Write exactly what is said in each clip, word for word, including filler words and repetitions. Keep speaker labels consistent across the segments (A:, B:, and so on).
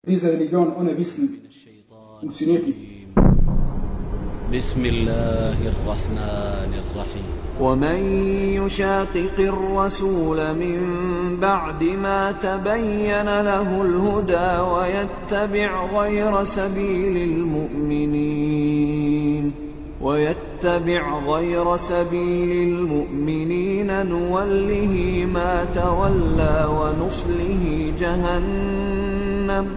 A: Diese Religion ohne Wissen funktioniert nicht.
B: بسم الله الرحمن الرحيم
C: ومن يشاقق الرسول من بعد ما تبين له الهدى ويتبع غير سبيل المؤمنين ويتبع غير سبيل المؤمنين نوله ما تولى ونصله جهنم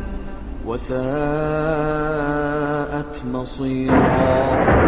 C: وساءت مصيرا.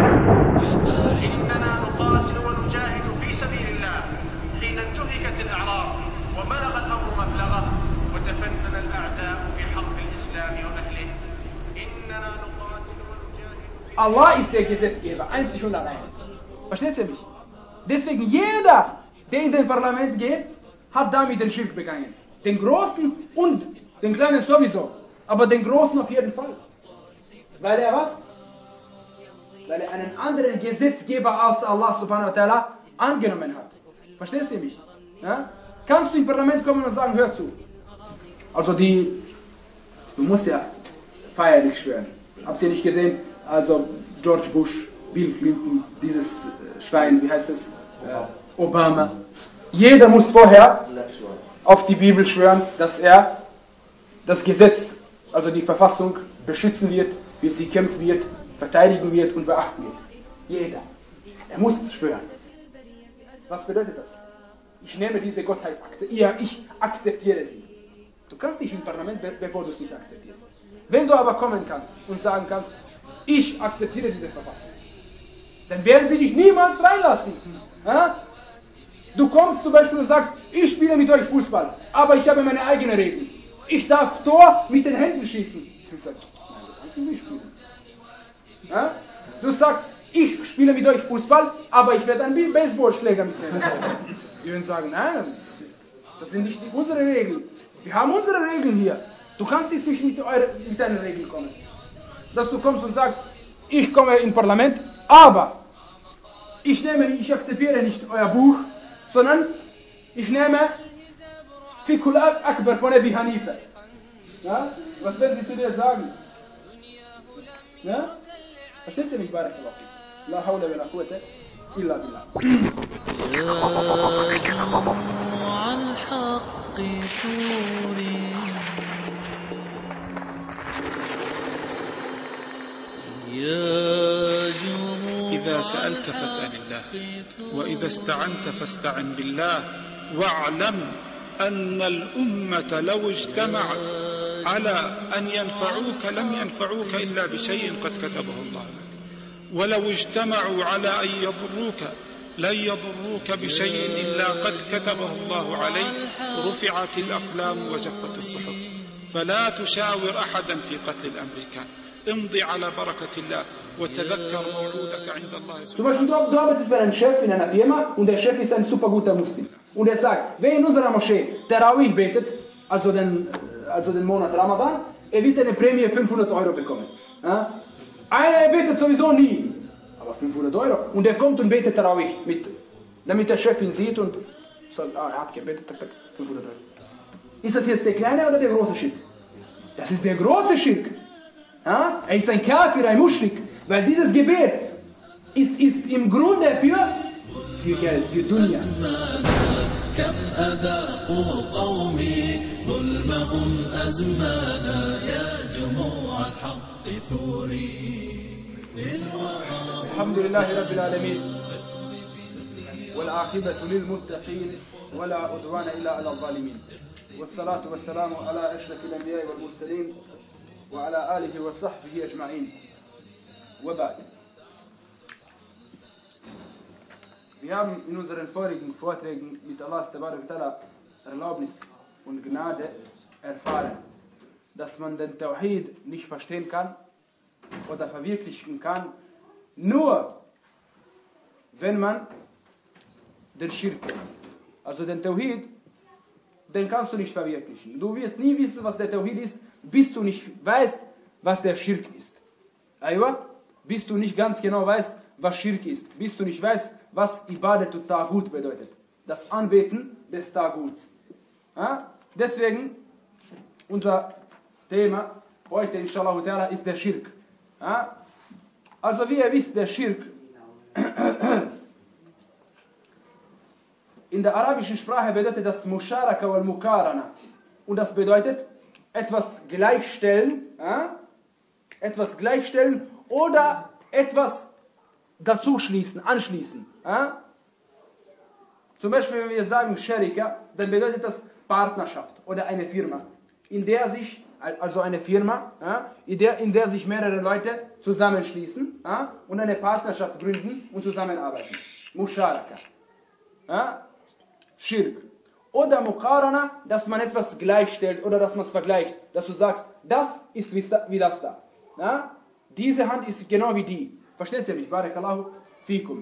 D: إننا نقاتل ونجاهد في سبيل الله حين انتهكت الأعراض وبلغ الأمر مبلغه وتفنن الأعداء في حق الإسلام وأهله. إننا نقاتل ونجاهد في
A: Allah ist der Gesetzgeber, einzig und allein. Versteht ihr mich? Deswegen jeder, der in den Parlament geht, hat damit den Schirk begangen. Den Großen und den Kleinen sowieso. Aber den Großen auf jeden Fall. Weil er was? Weil er einen anderen Gesetzgeber als Allah subhanahu wa ta'ala angenommen hat. Verstehst du mich? Ja? Kannst du ins Parlament kommen und sagen, hör zu. Also die, du musst ja feierlich schwören. Habt ihr nicht gesehen? Also George Bush, Bill Clinton, dieses Schwein, wie heißt es? Äh, Obama. Jeder muss vorher auf die Bibel schwören, dass er das Gesetz, also die Verfassung, beschützen wird, für sie kämpfen wird, verteidigen wird und beachten wird. Jeder. Er muss schwören. Was bedeutet das? Ich nehme diese Gottheit, ja, ich akzeptiere sie. Du kannst nicht im Parlament, bevor du es nicht akzeptierst. Wenn du aber kommen kannst und sagen kannst, ich akzeptiere diese Verfassung, dann werden sie dich niemals reinlassen. Ja? Du kommst zum Beispiel und sagst, ich spiele mit euch Fußball, aber ich habe meine eigenen Regeln. Ich darf Tor mit den Händen schießen. Ich sage, nein, du kannst nicht spielen. Ja? Du sagst, ich spiele mit euch Fußball, aber ich werde einen Baseballschläger mitnehmen. Die würden sagen, nein, das, ist, das sind nicht unsere Regeln. Wir haben unsere Regeln hier. Du kannst jetzt nicht mit, eure, mit deinen Regeln kommen. Dass du kommst und sagst, ich komme ins Parlament, aber ich nehme, ich akzeptiere nicht euer Buch, sondern ich nehme Fiqhul Akbar von Abi Hanifa. Ja? Was werden sie zu dir sagen? Ja? Versteht ihr mich, Barakallah? La hawla wa la quwwata illa billah.
B: يا جموع الحق ثوري يا جموع
E: إذا سألت فاسأل الله وإذا استعنت فاستعن بالله واعلم أن الأمة لو اجتمعت على أن ينفعوك لم ينفعوك إلا بشيء قد كتبه الله لك ولو اجتمعوا على أن يضروك لن يضروك بشيء إلا قد كتبه الله عليك رفعت الأقلام وجفت الصحف فلا تشاور أحدا في قتل الأمريكان امضي على بركة الله وتذكر موعودك عند الله
A: Zum Beispiel, du, du arbeitest bei einem Chef in einer Firma und der Chef ist ein super guter Muslim. Und er sagt, wer in unserer Moschee Tarawih betet, also den, also den Monat Ramadan, er wird eine Prämie fünfhundert Euro bekommen. Ja? Einer, er betet sowieso nie, aber fünfhundert Euro. Und er kommt und betet Tarawih mit, damit der Chef ihn sieht und sagt, ah, er hat gebetet, fünfhundert Euro. Ist das jetzt der kleine oder der große Schirk? Das ist der große Schirk. Ja? Er ist ein Kafir, ein Muschrik, weil dieses Gebet ist, ist im Grunde für, für Geld, für Dunya.
F: كم أذاقوا قومي ظلمهم أزمانا يا جموع الحق ثوري
A: الحمد لله رب العالمين والعاقبة للمتقين ولا عدوان إلا على الظالمين والصلاة والسلام على أشرف الأنبياء والمرسلين وعلى آله وصحبه أجمعين وبعد. Wir haben in unseren vorigen Vorträgen mit Allahs Erlaubnis und Gnade erfahren, dass man den Tawhid nicht verstehen kann oder verwirklichen kann, nur wenn man den Schirk kennt. Also den Tawhid, den kannst du nicht verwirklichen. Du wirst nie wissen, was der Tawhid ist, bis du nicht weißt, was der Schirk ist. Aywa? Bis du nicht ganz genau weißt, was Schirk ist. Bis du nicht weißt, was Ibadat und Taghut bedeutet. Das Anbeten des Taghuts. Ja? Deswegen unser Thema heute, inshallah, ist der Schirk. Ja? Also wie ihr wisst, der Schirk in der arabischen Sprache bedeutet das Musharaka wal Mukarana. Und das bedeutet etwas gleichstellen, ja? etwas gleichstellen oder etwas dazu schließen, anschließen. Ja? Zum Beispiel, wenn wir sagen Sharika, dann bedeutet das Partnerschaft oder eine Firma, in der sich, also eine Firma, ja, in, der, in der sich mehrere Leute zusammenschließen, ja, und eine Partnerschaft gründen und zusammenarbeiten. Musharaka. Ja? Schirk. Oder Muqarana, dass man etwas gleichstellt oder dass man es vergleicht. Dass du sagst, das ist wie das da. Ja? Diese Hand ist genau wie die. Versteht ihr mich? Barakallahu fikum.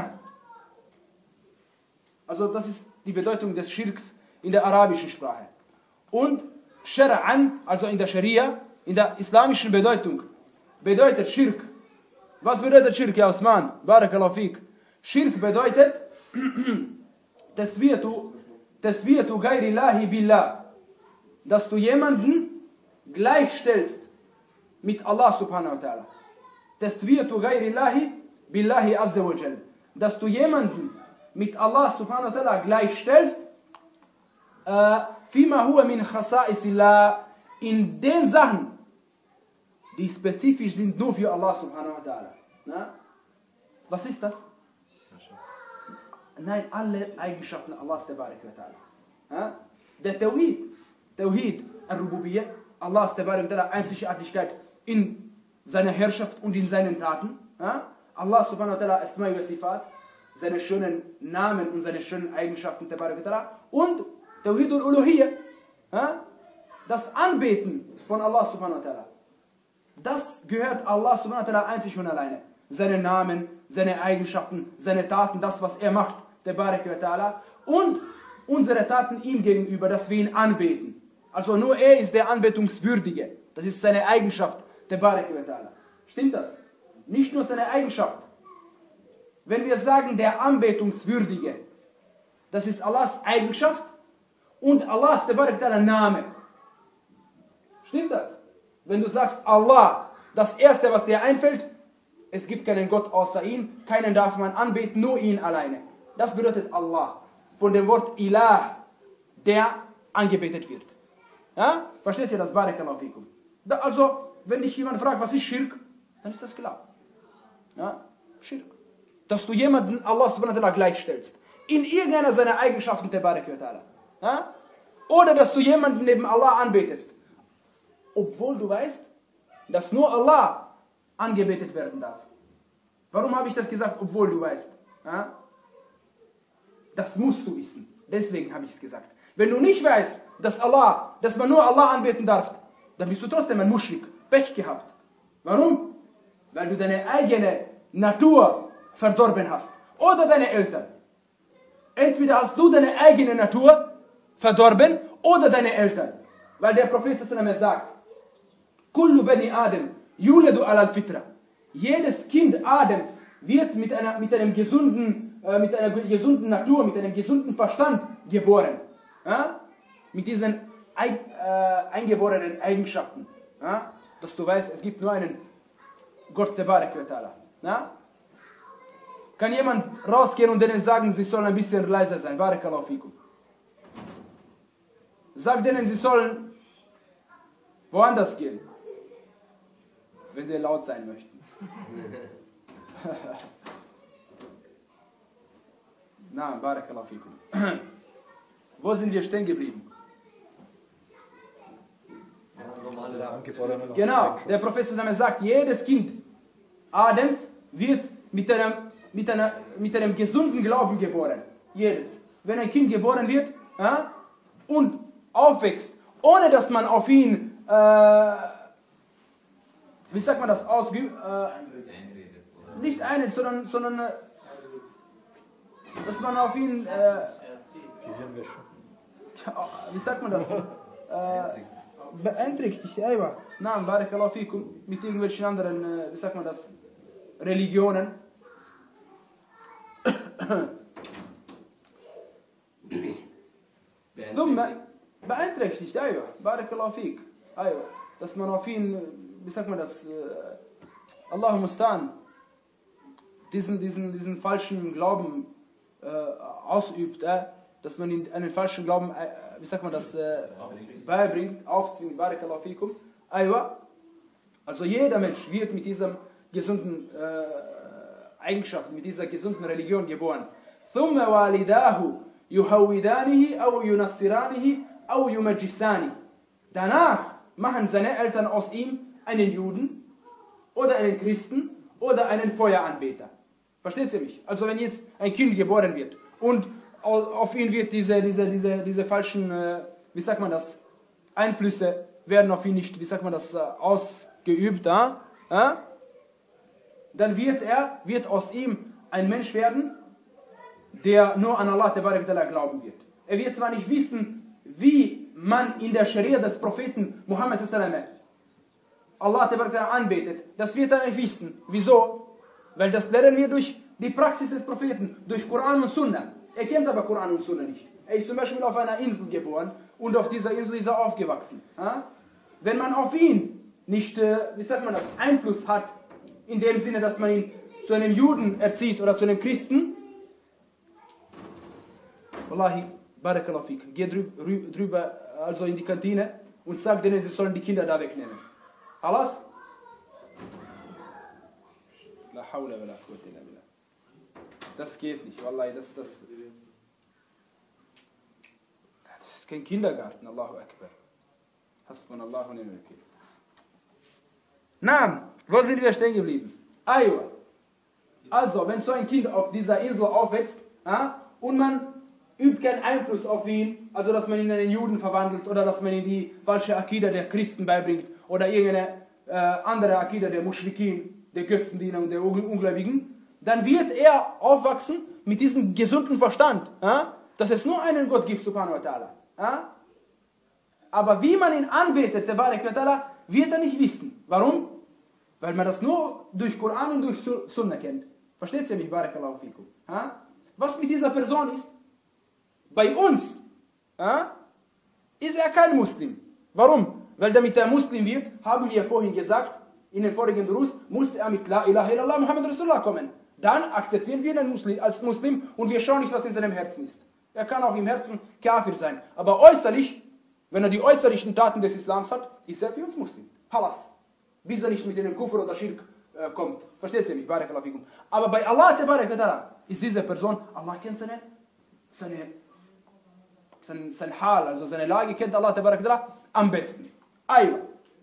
A: Also das ist die Bedeutung des Schirks in der arabischen Sprache. Und Shar'an, also in der Scharia, in der islamischen Bedeutung, bedeutet Schirk. Was bedeutet Schirk, ja Osman? Barakallahu fik. Schirk bedeutet, Taswiyatu, Taswiyatu ghairi Allahi billah. Dass du jemanden gleichstellst mit Allah subhanahu wa ta'ala. Taswiyatu ghairi Allahi billahi azza wa jal. Dass du jemanden mit Allah subhanahu wa ta'ala gleichstellst, äh, fima huwa min khasaisillah, in den Sachen, die spezifisch sind nur für Allah subhanahu wa ta'ala. Na? Was ist das? Nein, alle Eigenschaften Allahs tabarak wa ta'ala. Der Tawhid, Tawhid al-Rububiyyah, Allahs tabarak wa ta'ala, Einzigartigkeit in seiner Herrschaft und in seinen Taten. Allah subhanahu wa ta'ala, Asma wa Sifat, seine schönen Namen und seine schönen Eigenschaften tabarak wa ta'ala. Und Tawhid al-Uluhiyyah, das Anbeten von Allah subhanahu wa ta'ala. Das gehört Allah subhanahu wa ta'ala einzig und alleine. Seine Namen, seine Eigenschaften, seine Taten, das was er macht, tabarak wa ta'ala. Und unsere Taten ihm gegenüber, dass wir ihn anbeten. Also nur er ist der Anbetungswürdige. Das ist seine Eigenschaft, tabarak wa ta'ala. Stimmt das? Nicht nur seine Eigenschaft. Wenn wir sagen, der Anbetungswürdige, das ist Allahs Eigenschaft und Allahs tabarak wa ta'ala Name. Stimmt das? Wenn du sagst, Allah, das Erste, was dir einfällt, es gibt keinen Gott außer ihn, keinen darf man anbeten, nur ihn alleine. Das bedeutet Allah. Von dem Wort Ilah, der angebetet wird. Ja? Versteht ihr das? Barakallahu fikum. Also, wenn dich jemand fragt, was ist Schirk, dann ist das klar. Ja? Schirk. Dass du jemanden Allah subhanahu wa ta'ala gleichstellst. In irgendeiner seiner Eigenschaften, tabarak wa ta'ala. Ja? Oder dass du jemanden neben Allah anbetest. Obwohl du weißt, dass nur Allah angebetet werden darf. Warum habe ich das gesagt, obwohl du weißt? Ja? Das musst du wissen. Deswegen habe ich es gesagt. Wenn du nicht weißt, dass Allah, dass man nur Allah anbeten darf, dann bist du trotzdem ein Muschrik. Pech gehabt. Warum? Weil du deine eigene Natur verdorben hast. Oder deine Eltern. Entweder hast du deine eigene Natur verdorben oder deine Eltern. Weil der Prophet sagt, Kullu bani Adam yuladu ala al-fitra. Jedes Kind Adams wird mit einer, mit einem gesunden, äh, mit einer gesunden Natur, mit einem gesunden Verstand geboren. Ja? Mit diesen ein, äh, eingeborenen Eigenschaften. Ja? Dass du weißt, es gibt nur einen Gott, tabarak wa ta'ala. Ja? Kann jemand rausgehen und denen sagen, sie sollen ein bisschen leiser sein? Barakallahu fikum. Sag denen, sie sollen woanders gehen. Wenn sie laut sein möchten. Na, barakallahu fikum. Wo sind wir stehen geblieben? Genau, der Prophet sagt, jedes Kind Adams wird mit einem, mit, einer, mit einem gesunden Glauben geboren. Jedes. Wenn ein Kind geboren wird ja, und aufwächst, ohne dass man auf ihn, äh, wie sagt man das, ausgeübt, äh, nicht einredet, sondern, sondern äh, dass man auf ihn, äh, wie sagt man das, äh, beeinträchtigt, ja, Naam, barakallahu fikum, mit irgendwelchen anderen, äh, wie sagt man das, Religionen. ثم beeinträchtigt, ja, barakallahu fik, dass man auf ihn, wie sagt man das, äh, Allahu Mustan, diesen, diesen, diesen falschen Glauben äh, ausübt, äh, dass man ihn einen falschen Glauben, äh, wie sagt man das, äh, beibringt, aufzwingt, barakallahu fikum. Aywa. Also jeder Mensch wird mit dieser gesunden äh, Eigenschaft, mit dieser gesunden Religion geboren. ثم والداه يهودانه أو ينصرانه أو يمجسانه. Danach machen seine Eltern aus ihm einen Juden oder einen Christen oder einen Feueranbeter. Versteht ihr mich? Also wenn jetzt ein Kind geboren wird und auf ihn wird diese, diese, diese, diese falschen, äh, wie sagt man das, Einflüsse werden auf ihn nicht, wie sagt man das, äh, ausgeübt, äh? Äh? Dann wird er, wird aus ihm ein Mensch werden, der nur an Allah glauben wird. Er wird zwar nicht wissen, wie man in der Scharia des Propheten Muhammad Allah anbetet. Das wird er nicht wissen. Wieso? Weil das lernen wir durch die Praxis des Propheten, durch Koran und Sunna. Er kennt aber Koran und Sunna nicht. Er ist zum Beispiel auf einer Insel geboren und auf dieser Insel ist er aufgewachsen. Wenn man auf ihn nicht, wie sagt man das, Einfluss hat, in dem Sinne, dass man ihn zu einem Juden erzieht oder zu einem Christen, Wallahi, barakallahu fik, geh drüber, also in die Kantine und sag denen, sie sollen die Kinder da wegnehmen. Alles? La hawla wa la quwwata illa billah. Das geht nicht, Wallahi, das, das, das ist kein Kindergarten, Allahu Akbar. Hasbunallahu wa ni'mal wakeel. Na, wo sind wir stehen geblieben? Aywa. Also, wenn so ein Kind auf dieser Insel aufwächst, ja, und man übt keinen Einfluss auf ihn, also dass man ihn in einen Juden verwandelt oder dass man ihm die falsche Akida der Christen beibringt oder irgendeine äh, andere Akida der Muschrikin, der Götzendiener und der Ungläubigen, dann wird er aufwachsen mit diesem gesunden Verstand, ja, dass es nur einen Gott gibt, subhanahu wa ta'ala. Ja. Aber wie man ihn anbetet, der Barak wa ta'ala, wird er nicht wissen. Warum? Weil man das nur durch Koran und durch Sunna kennt. Versteht ihr mich, Barakallahu fikum? Ja? Was mit dieser Person ist? Bei uns ja, ist er kein Muslim. Warum? Weil damit er Muslim wird, haben wir vorhin gesagt, in den vorigen Durus, muss er mit La ilaha illallah Muhammad Rasulullah kommen. Dann akzeptieren wir ihn Muslim, als Muslim und wir schauen nicht, was in seinem Herzen ist. Er kann auch im Herzen Kafir sein. Aber äußerlich, wenn er die äußerlichen Taten des Islams hat, ist er für uns Muslim. Halas. Bis er nicht mit dem Kufr oder Schirk äh, kommt. Versteht ihr mich? Barakallahu fikum. Aber bei Allah Tabarak ist diese Person, Allah kennt seine, seine, sein, sein Hal, also seine Lage kennt Allah Tabarak am besten. Aywa.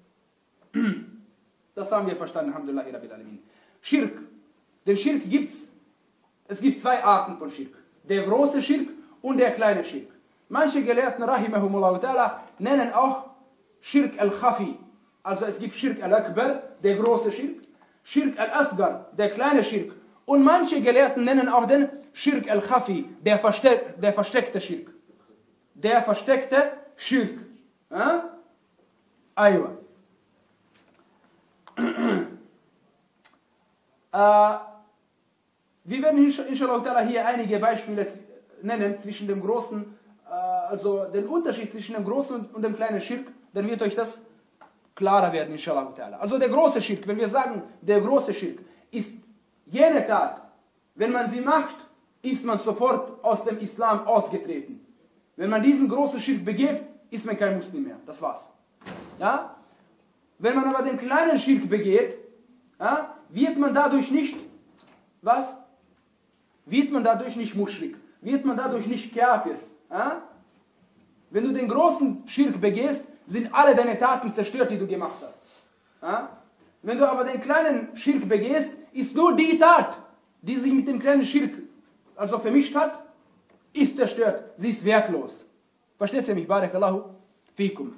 A: Das haben wir verstanden, Alhamdulillah Rabbil Alamin. Schirk. Den Schirk gibt's. Es gibt zwei Arten von Schirk. Der große Schirk und der kleine Schirk. Manche Gelehrten, Rahimahumullah ta'ala, nennen auch Schirk al-Khafi. Also es gibt Schirk al-Akbar, der große Schirk, Schirk al-Asgar, der kleine Schirk. Und manche Gelehrten nennen auch den Schirk al-Khafi, der, versteck, der versteckte Schirk. Der versteckte Schirk. Ja? Aywa. äh, wir werden inshallah hier einige Beispiele nennen zwischen dem großen, äh, also den Unterschied zwischen dem großen und, und dem kleinen Schirk. Dann wird euch das klarer werden, inshallah. Also der große Schirk, wenn wir sagen, der große Schirk ist jene Tat, wenn man sie macht, ist man sofort aus dem Islam ausgetreten. Wenn man diesen großen Schirk begeht, ist man kein Muslim mehr. Das war's. Ja? Wenn man aber den kleinen Schirk begeht, ja, wird man dadurch nicht, was? Wird man dadurch nicht Muschrik. Wird man dadurch nicht Kafir. Ja? Wenn du den großen Schirk begehst, sind alle deine Taten zerstört, die du gemacht hast. Ja? Wenn du aber den kleinen Schirk begehst, ist nur die Tat, die sich mit dem kleinen Schirk also vermischt hat, ist zerstört. Sie ist wertlos. Versteht ihr mich? Barakallahu fikum.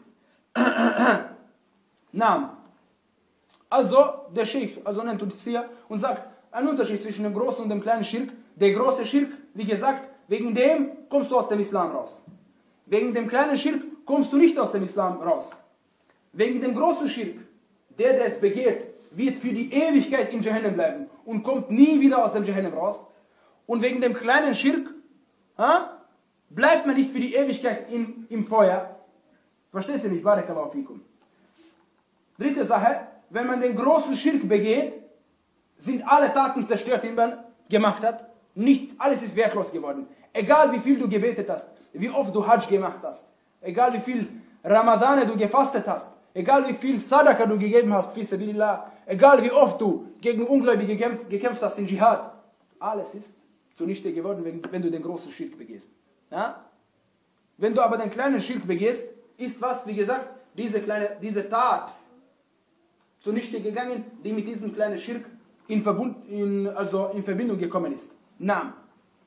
A: Naam. Also, der Sheikh also nennt uns hier und sagt, ein Unterschied zwischen dem großen und dem kleinen Schirk. Der große Schirk, wie gesagt, wegen dem kommst du aus dem Islam raus. Wegen dem kleinen Schirk kommst du nicht aus dem Islam raus. Wegen dem großen Schirk, der, der es begeht, wird für die Ewigkeit in Jahannam bleiben und kommt nie wieder aus dem Jahannam raus. Und wegen dem kleinen Schirk ha, bleibt man nicht für die Ewigkeit in, im Feuer. Versteht ihr mich? Barakallahu fikum. Dritte Sache, wenn man den großen Schirk begeht, sind alle Taten zerstört, die man gemacht hat. Nichts, alles ist wertlos geworden. Egal wie viel du gebetet hast, wie oft du Hajj gemacht hast, egal wie viel Ramadane du gefastet hast, egal wie viel Sadaka du gegeben hast, fi sabilillah, egal wie oft du gegen Ungläubige gekämpft, gekämpft hast in Dschihad, alles ist zunichte geworden, wenn, wenn du den großen Schirk begehst. Ja? Wenn du aber den kleinen Schirk begehst, ist was, wie gesagt, diese, kleine, diese Tat zunichte gegangen, die mit diesem kleinen Schirk in, Verbund, in, also in Verbindung gekommen ist. Na,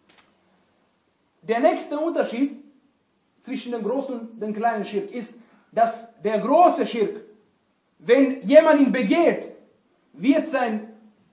A: der nächste Unterschied zwischen dem großen und dem kleinen Schirk ist, dass der große Schirk, wenn jemand ihn begeht, wird sein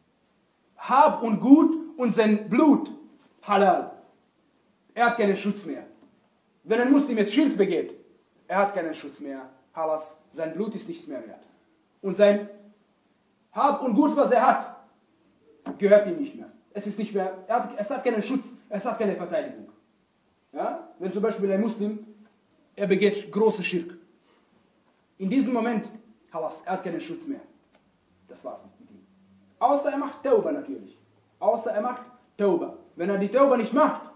A: Hab und Gut und sein Blut halal. Er hat keinen Schutz mehr. Wenn ein Muslim jetzt Schirk begeht, er hat keinen Schutz mehr. Halas, sein Blut ist nichts mehr wert. Und sein Hab und Gut, was er hat, gehört ihm nicht mehr. Es ist nicht mehr, er hat, es hat keinen Schutz, es hat keine Verteidigung. Ja? Wenn zum Beispiel ein Muslim, er begeht große Schirk. In diesem Moment, halas, er hat keinen Schutz mehr. Das war's mit ihm. Außer er macht Tauba natürlich. Außer er macht Tauba. Wenn er die Tauba nicht macht,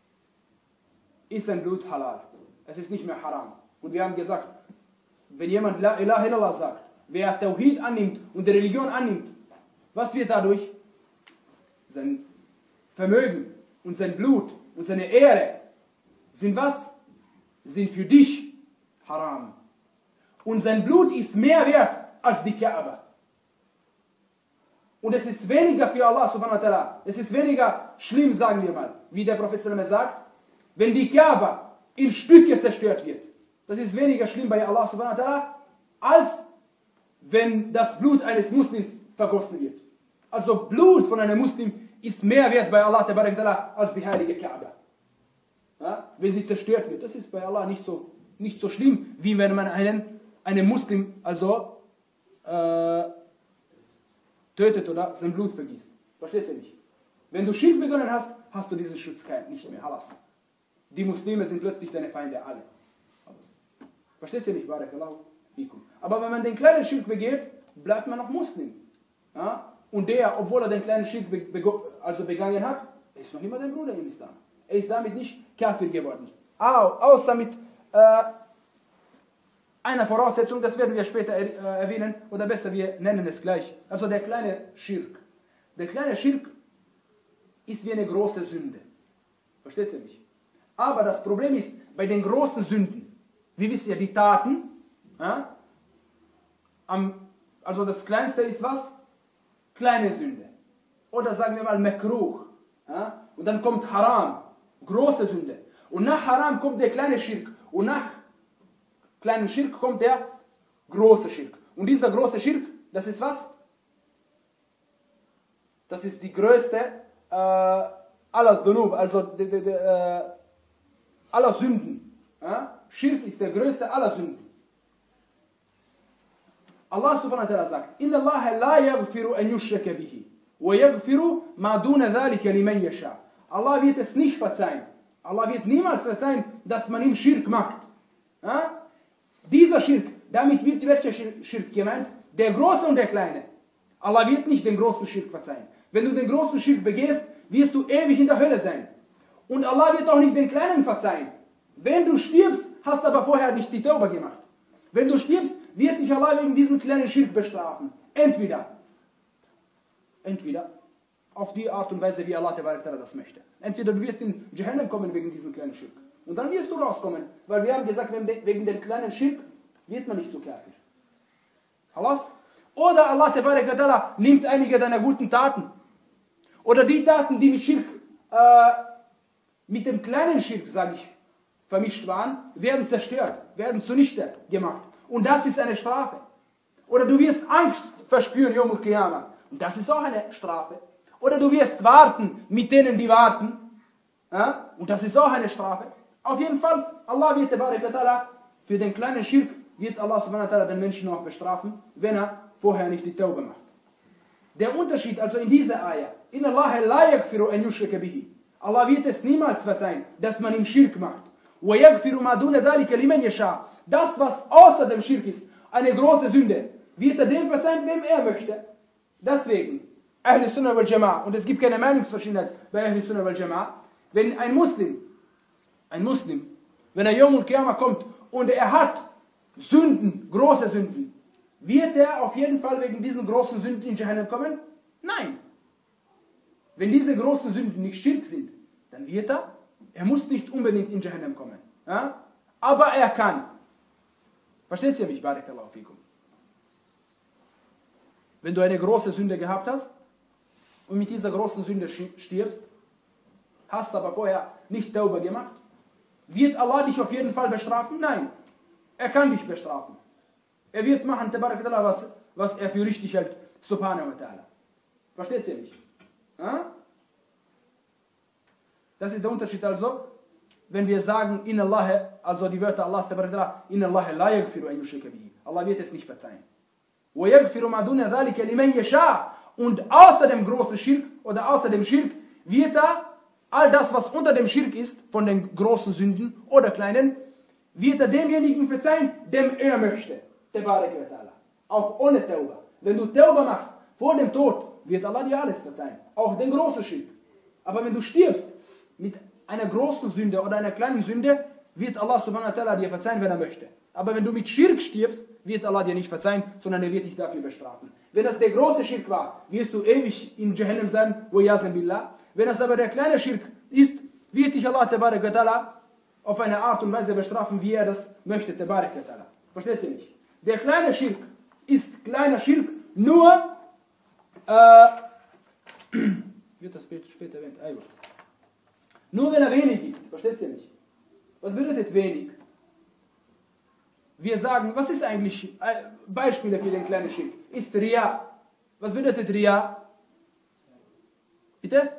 A: ist sein Blut halal. Es ist nicht mehr haram. Und wir haben gesagt, wenn jemand La ilaha illallah sagt, wer Tawhid annimmt und die Religion annimmt, was wird dadurch? Sein Vermögen und sein Blut und seine Ehre sind was? Sind für dich haram. Und sein Blut ist mehr wert als die Kaaba. Und es ist weniger für Allah subhanahu wa ta'ala. Es ist weniger schlimm, sagen wir mal, wie der Prophet sagt, wenn die Kaaba in Stücke zerstört wird. Das ist weniger schlimm bei Allah subhanahu wa ta'ala, als wenn das Blut eines Muslims vergossen wird. Also Blut von einem Muslim ist mehr wert bei Allah ta'ala als die heilige Kaaba. Ja? Wenn sie zerstört wird, das ist bei Allah nicht so, nicht so schlimm, wie wenn man einen, einen Muslim also äh, tötet oder sein Blut vergießt. Verstehst du nicht? Wenn du Schirk begonnen hast, hast du diesen Schutz nicht mehr. Halas. Die Muslime sind plötzlich deine Feinde, alle. Verstehst du nicht? Barakallahu fikum. Aber wenn man den kleinen Schirk begeht, bleibt man noch Muslim. Ja? Und der, obwohl er den kleinen Schirk be also begangen hat, ist noch immer dein Bruder im Islam. Er ist damit nicht Kafir geworden. Au, außer mit äh, einer Voraussetzung, das werden wir später er, äh, erwähnen, oder besser, wir nennen es gleich. Also der kleine Schirk. Der kleine Schirk ist wie eine große Sünde. Verstehst du mich? Aber das Problem ist, bei den großen Sünden, wie wisst ihr, die Taten, ja, am, also das kleinste ist was? Kleine Sünde. Oder sagen wir mal Makruh. Ja, und dann kommt Haram, große Sünde. Und nach Haram kommt der kleine Schirk. Und nach kleinen Schirk kommt der große Schirk. Und dieser große Schirk, das ist was? Das ist die größte äh, aller Dhunub, also die, die, die, äh, aller Sünden. Ja? Schirk ist der größte aller Sünden. Allah subhanahu wa ta'ala sagt, Inna Allah la yaghfiru an yushraka bihi, wa yaghfiru ma duna dhalika liman yasha. Allah wird es nicht verzeihen. Allah wird niemals verzeihen, dass man ihm Schirk macht. Ja? Dieser Schirk, damit wird welcher Schirk gemeint? Der große und der kleine. Allah wird nicht den großen Schirk verzeihen. Wenn du den großen Schirk begehst, wirst du ewig in der Hölle sein. Und Allah wird auch nicht den kleinen verzeihen. Wenn du stirbst, hast aber vorher nicht die Tauba gemacht. Wenn du stirbst, wird dich Allah wegen diesem kleinen Schirk bestrafen. Entweder, entweder auf die Art und Weise, wie Allah das möchte. Entweder du wirst in Jahannam kommen wegen diesem kleinen Schirk. Und dann wirst du rauskommen. Weil wir haben gesagt, wegen dem kleinen Schirk wird man nicht so Kafir. Halas? Oder Allah nimmt einige deiner guten Taten. Oder die Taten, die mit Schirk, äh, mit dem kleinen Schirk, sage ich, vermischt waren, werden zerstört, werden zunichte gemacht. Und das ist eine Strafe. Oder du wirst Angst verspüren, Yom al-Qiyamah. Und das ist auch eine Strafe. Oder du wirst warten mit denen, die warten. Ja? Und das ist auch eine Strafe. Auf jeden Fall, Allah wird für den kleinen Schirk, wird Allah subhanahu wa ta'ala den Menschen auch bestrafen, wenn er vorher nicht die Tauba macht. Der Unterschied also in dieser Ayah, Inna Allah la yaghfiru an yushraka bihi. Allah wird es niemals verzeihen, dass man ihm Schirk macht. Wa yaghfiru ma duna dhalika liman yasha. Das, was außer dem Schirk ist, eine große Sünde, wird er dem verzeihen, wem er möchte. Deswegen, Ahl Sunnah wal Jama'a, und es gibt keine Meinungsverschiedenheit bei Ahl Sunnah wal Jama'a, wenn ein Muslim, ein Muslim, wenn er Yawm al-Qiyamah kommt und er hat Sünden, große Sünden, wird er auf jeden Fall wegen diesen großen Sünden in Jahannam kommen? Nein. Wenn diese großen Sünden nicht Schirk sind, dann wird er, er muss nicht unbedingt in Jahannam kommen. Ja? Aber er kann. Versteht ihr mich? Barakallahu fikum. Wenn du eine große Sünde gehabt hast und mit dieser großen Sünde stirbst, hast aber vorher nicht Tauba gemacht, wird Allah dich auf jeden Fall bestrafen? Nein. Er kann dich bestrafen. Er wird machen, was, was er für richtig hält, subhanahu wa ta'ala. Versteht ihr mich? Ja? Das ist der Unterschied also, wenn wir sagen, Inna Allah, also die Wörter Allahs, Inna Allah la yaghfiru an yushrika bihi. Allah wird es nicht verzeihen. Wa yaghfiru ma duna dhalika liman yasha. Und außer dem großen Schirk oder außer dem Schirk wird er all das, was unter dem Schirk ist, von den großen Sünden oder kleinen, wird er demjenigen verzeihen, dem er möchte. Auch ohne Tauba. Wenn du Tauba machst, vor dem Tod, wird Allah dir alles verzeihen. Auch den großen Schirk. Aber wenn du stirbst mit einer großen Sünde oder einer kleinen Sünde, wird Allah subhanahu wa ta'ala dir verzeihen, wenn er möchte. Aber wenn du mit Schirk stirbst, wird Allah dir nicht verzeihen, sondern er wird dich dafür bestrafen. Wenn das der große Schirk war, wirst du ewig in Jahannam sein, wo Yazan Billah. Wenn das aber der kleine Schirk ist, wird dich Allah tabarak wa ta'ala auf eine Art und Weise bestrafen, wie er das möchte, tabarak wa ta'ala. Versteht ihr nicht? Der kleine Schirk ist kleiner Schirk, nur äh, wird das später erwähnt, nur wenn er wenig ist. Versteht ihr nicht? Was bedeutet wenig? Wir sagen, was ist eigentlich Beispiele für den kleinen Schirk? Ist Riya. Was bedeutet Riya? Bitte?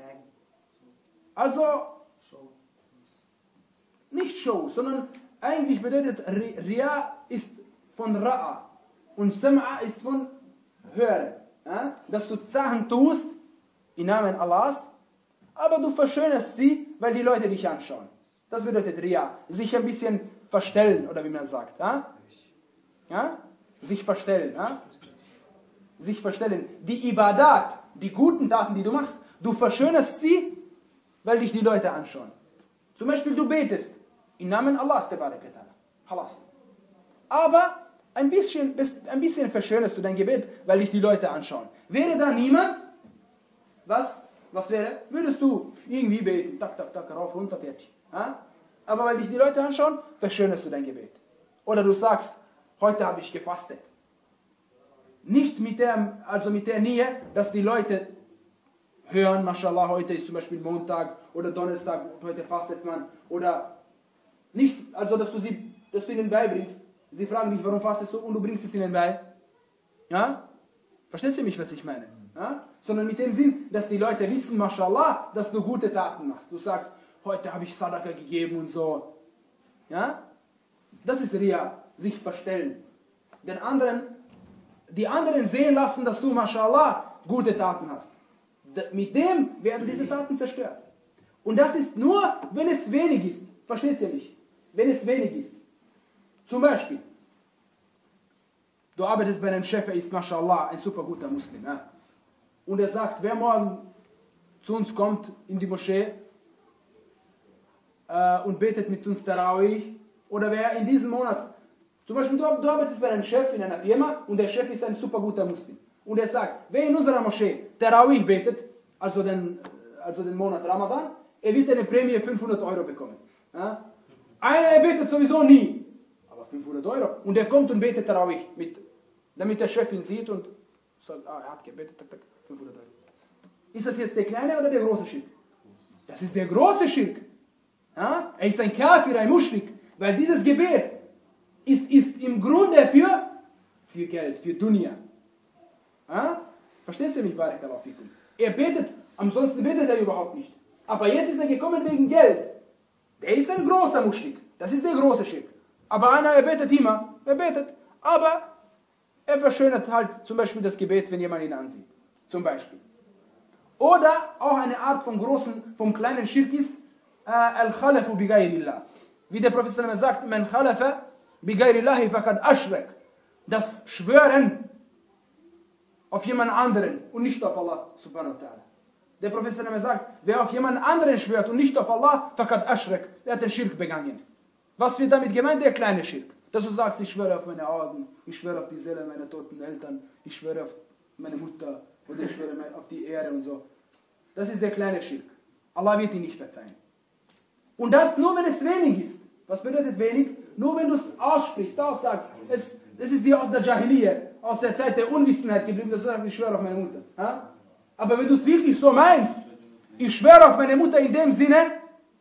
A: Also, nicht Show, sondern eigentlich bedeutet Riya ist von Ra'a und Sam'a ist von Hören. Ja? Dass du Sachen tust im Namen Allahs, aber du verschönerst sie, weil die Leute dich anschauen. Das bedeutet Riya. Sich ein bisschen verstellen, oder wie man sagt. Ja? Ja? Sich verstellen. Ja? Sich verstellen. Die Ibadat, die guten Taten, die du machst, du verschönerst sie, weil dich die Leute anschauen. Zum Beispiel, du betest im Namen Allahs, aber ein bisschen, ein bisschen verschönerst du dein Gebet, weil dich die Leute anschauen. Wäre da niemand, was, was wäre? Würdest du irgendwie beten, tak, tak, tak, rauf, runter, fertig. Ja? Aber weil dich die Leute anschauen, verschönerst du dein Gebet. Oder du sagst, heute habe ich gefastet. Nicht mit der, also mit der Nähe, dass die Leute hören, mashallah, heute ist zum Beispiel Montag oder Donnerstag, heute fastet man. Oder nicht, also dass du, sie, dass du ihnen beibringst. Sie fragen dich, warum fastest du, und du bringst es ihnen bei. Ja? Verstehst du mich, was ich meine? Ja? Sondern mit dem Sinn, dass die Leute wissen, mashallah, dass du gute Taten machst. Du sagst, heute habe ich Sadaqa gegeben und so. Ja? Das ist Riya, sich verstellen. Den anderen, die anderen sehen lassen, dass du, mashallah, gute Taten hast. Mit dem werden diese Taten zerstört. Und das ist nur, wenn es wenig ist. Versteht ihr mich? Wenn es wenig ist. Zum Beispiel, du arbeitest bei einem Chef, er ist, mashallah, ein super guter Muslim. Ja? Und er sagt, wer morgen zu uns kommt in die Moschee, und betet mit uns Tarawih, oder wer in diesem Monat, zum Beispiel du, du arbeitest bei einem Chef in einer Firma und der Chef ist ein super guter Muslim und er sagt, wer in unserer Moschee Tarawih betet, also den, also den Monat Ramadan, er wird eine Prämie fünfhundert Euro bekommen. Ja? Einer, er betet sowieso nie, aber fünfhundert Euro, und er kommt und betet Tarawih, mit, damit der Chef ihn sieht und sagt, ah, er hat gebetet, tak, tak, fünfhundert Euro. Ist das jetzt der kleine oder der große Schirk? Das ist der große Schirk. Ja? Er ist ein Kafir, ein Muschrik, weil dieses Gebet ist, ist im Grunde für, für Geld, für Dunya. Ja? Versteht ihr mich, Barakallahu fikum? Er betet, ansonsten betet er überhaupt nicht. Aber jetzt ist er gekommen wegen Geld. Der ist ein großer Muschrik, das ist der große Schirk. Aber einer, er betet immer, er betet, aber er verschönert halt zum Beispiel das Gebet, wenn jemand ihn ansieht. Zum Beispiel. Oder auch eine Art vom großen, vom kleinen Schirk ist, Al-Khalafu bi-Ghayrillah. Wie der Prophet sagt, man khalafa bi-Ghayrillahi faqad ashrak. das Schwören auf jemand anderen und nicht auf Allah subhanahu wa ta'ala. Der Prophet sagt, wer auf jemand anderen schwört und nicht auf Allah, faqad ashrak, er hat den Schirk begangen. Was wird damit gemeint? Der kleine Schirk. Dass du sagst, ich schwöre auf meine Augen, ich schwöre auf die Seele meiner toten Eltern, ich schwöre auf meine Mutter oder ich schwöre auf die Ehre und so. Das ist der kleine Schirk. Allah wird ihn nicht verzeihen. Und das nur, wenn es wenig ist. Was bedeutet wenig? Nur wenn du es aussprichst, aussagst. Es, es ist dir aus der Jahiliyyah, aus der Zeit der Unwissenheit geblieben, dass du sagst, ich schwöre auf meine Mutter. Ha? Aber wenn du es wirklich so meinst, ich schwöre auf meine Mutter in dem Sinne,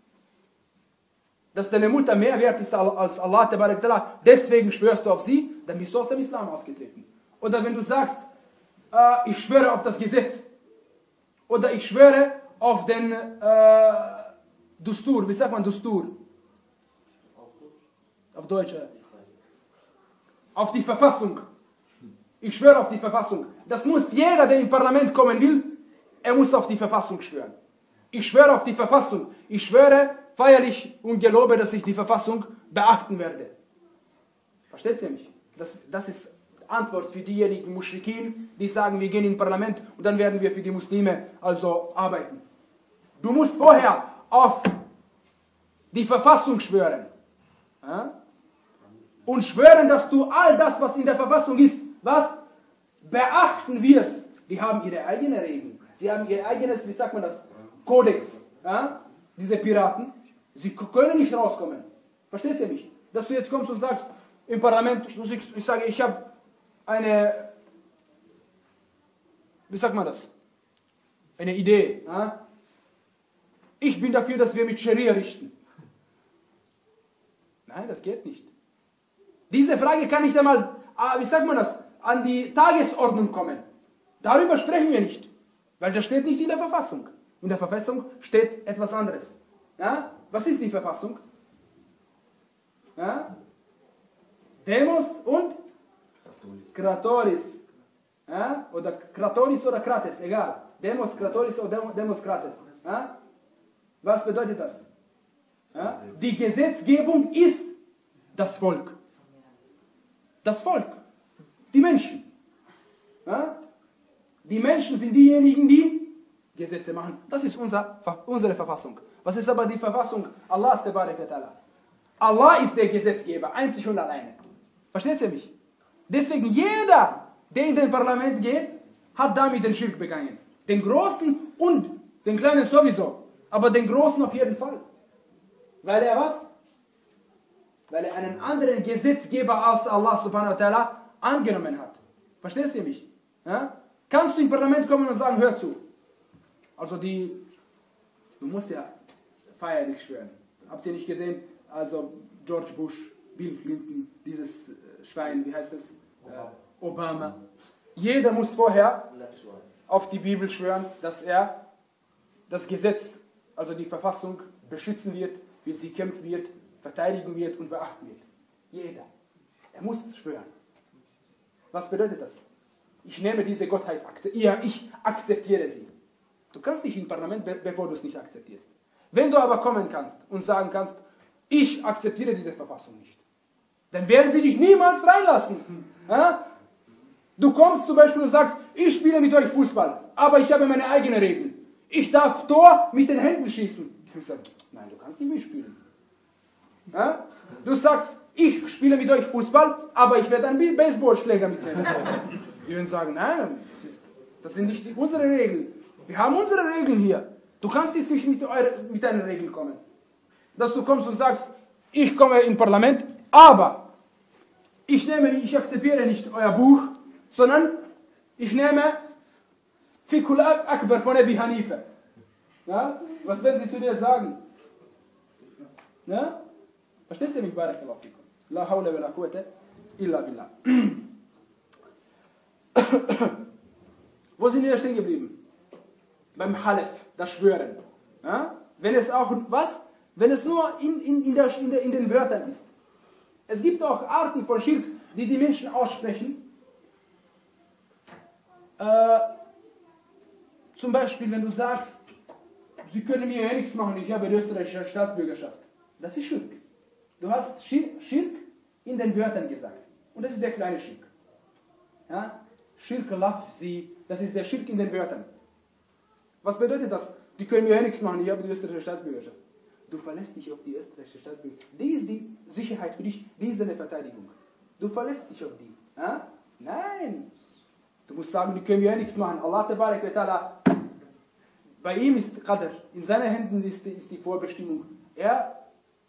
A: dass deine Mutter mehr wert ist als Allah, deswegen schwörst du auf sie, dann bist du aus dem Islam ausgetreten. Oder wenn du sagst, äh, ich schwöre auf das Gesetz, oder ich schwöre auf den äh, Dustur, wie sagt man Dustur? Auf Deutsch. Auf die Verfassung. Ich schwöre auf die Verfassung. Das muss jeder, der im Parlament kommen will, er muss auf die Verfassung schwören. Ich schwöre auf die Verfassung. Ich schwöre feierlich und gelobe, dass ich die Verfassung beachten werde. Versteht ihr mich? Das, das ist Antwort für diejenigen Muschrikin, die sagen, wir gehen ins Parlament und dann werden wir für die Muslime also arbeiten. Du musst vorher auf die Verfassung schwören. Ja? Und schwören, dass du all das, was in der Verfassung ist, was beachten wirst. Die haben ihre eigene Regeln. Sie haben ihr eigenes, wie sagt man das, Kodex. Ja? Diese Piraten. Sie können nicht rauskommen. Verstehst du mich? Dass du jetzt kommst und sagst, im Parlament, ich sage, ich habe eine, wie sagt man das? Eine Idee. Ja? Ich bin dafür, dass wir mit Scharia richten. Nein, das geht nicht. Diese Frage kann nicht einmal, wie sagt man das, an die Tagesordnung kommen. Darüber sprechen wir nicht, weil das steht nicht in der Verfassung. In der Verfassung steht etwas anderes. Ja? Was ist die Verfassung? Ja? Demos und Kratoris. Ja? Oder Kratoris oder Krates, egal. Demos, Kratoris oder Demos, Krates. Ja? Was bedeutet das? Ja? Die Gesetzgebung ist das Volk. Das Volk. Die Menschen. Ja? Die Menschen sind diejenigen, die Gesetze machen. Das ist unser, unsere Verfassung. Was ist aber die Verfassung? Allah ist der Ta'ala. Allah ist der Gesetzgeber, einzig und alleine. Versteht ihr mich? Deswegen jeder, der in den Parlament geht, hat damit den Schirk begangen. Den Großen und den Kleinen sowieso. Aber den Großen auf jeden Fall. Weil er was? Weil er einen anderen Gesetzgeber als Allah subhanahu wa ta'ala angenommen hat. Verstehst ihr mich? Ja? Kannst du ins Parlament kommen und sagen, hör zu. Also die, du musst ja feierlich schwören. Habt ihr nicht gesehen? Also George Bush, Bill Clinton, dieses Schwein, wie heißt es? Obama. Obama. Jeder muss vorher auf die Bibel schwören, dass er das Gesetz, also die Verfassung, beschützen wird, für sie kämpfen wird, verteidigen wird und beachten wird. Jeder. Er muss schwören. Was bedeutet das? Ich nehme diese Gottheit, ja, ich akzeptiere sie. Du kannst nicht im Parlament, bevor du es nicht akzeptierst. Wenn du aber kommen kannst und sagen kannst, ich akzeptiere diese Verfassung nicht, dann werden sie dich niemals reinlassen. Ja? Du kommst zum Beispiel und sagst, ich spiele mit euch Fußball, aber ich habe meine eigenen Regeln. Ich darf Tor mit den Händen schießen. Ich sage, nein, du kannst nicht mitspielen. Ja? Du sagst, ich spiele mit euch Fußball, aber ich werde einen Baseballschläger mitnehmen. Die würden sagen, nein, das, ist, das sind nicht unsere Regeln. Wir haben unsere Regeln hier. Du kannst jetzt nicht mit, eure, mit deinen Regeln kommen. Dass du kommst und sagst, ich komme ins Parlament, aber ich nehme, ich akzeptiere nicht euer Buch, sondern ich nehme Fiqhul Akbar von Abi Hanifa. Ja? Was werden sie zu dir sagen? Ja? Versteht ihr mich? Barakallahu fikum. La hawla wa la quwwata illa billah. Wo sind wir stehen geblieben? Beim Halef, das Schwören. Ja? Wenn es auch, was? Wenn es nur in, in, in, der, in, der, in den Wörtern ist. Es gibt auch Arten von Schirk, die die Menschen aussprechen. Äh, zum Beispiel, wenn du sagst, sie können mir ja nichts machen, ich habe die österreichische Staatsbürgerschaft. Das ist Schirk. Du hast Schirk in den Wörtern gesagt. Und das ist der kleine Schirk. Ja? Schirk Lafzi, das ist der Schirk in den Wörtern. Was bedeutet das? Die können mir ja nichts machen, ich habe die österreichische Staatsbürgerschaft. Du verlässt dich auf die österreichische Staatsbürgerschaft. Die ist die Sicherheit für dich, die ist deine Verteidigung. Du verlässt dich auf die. Ja? Nein. Du musst sagen, die können mir ja nichts machen. Allah Tabarak wa Ta'ala, bei ihm ist Qadr, in seinen Händen ist die, ist die Vorbestimmung. Er,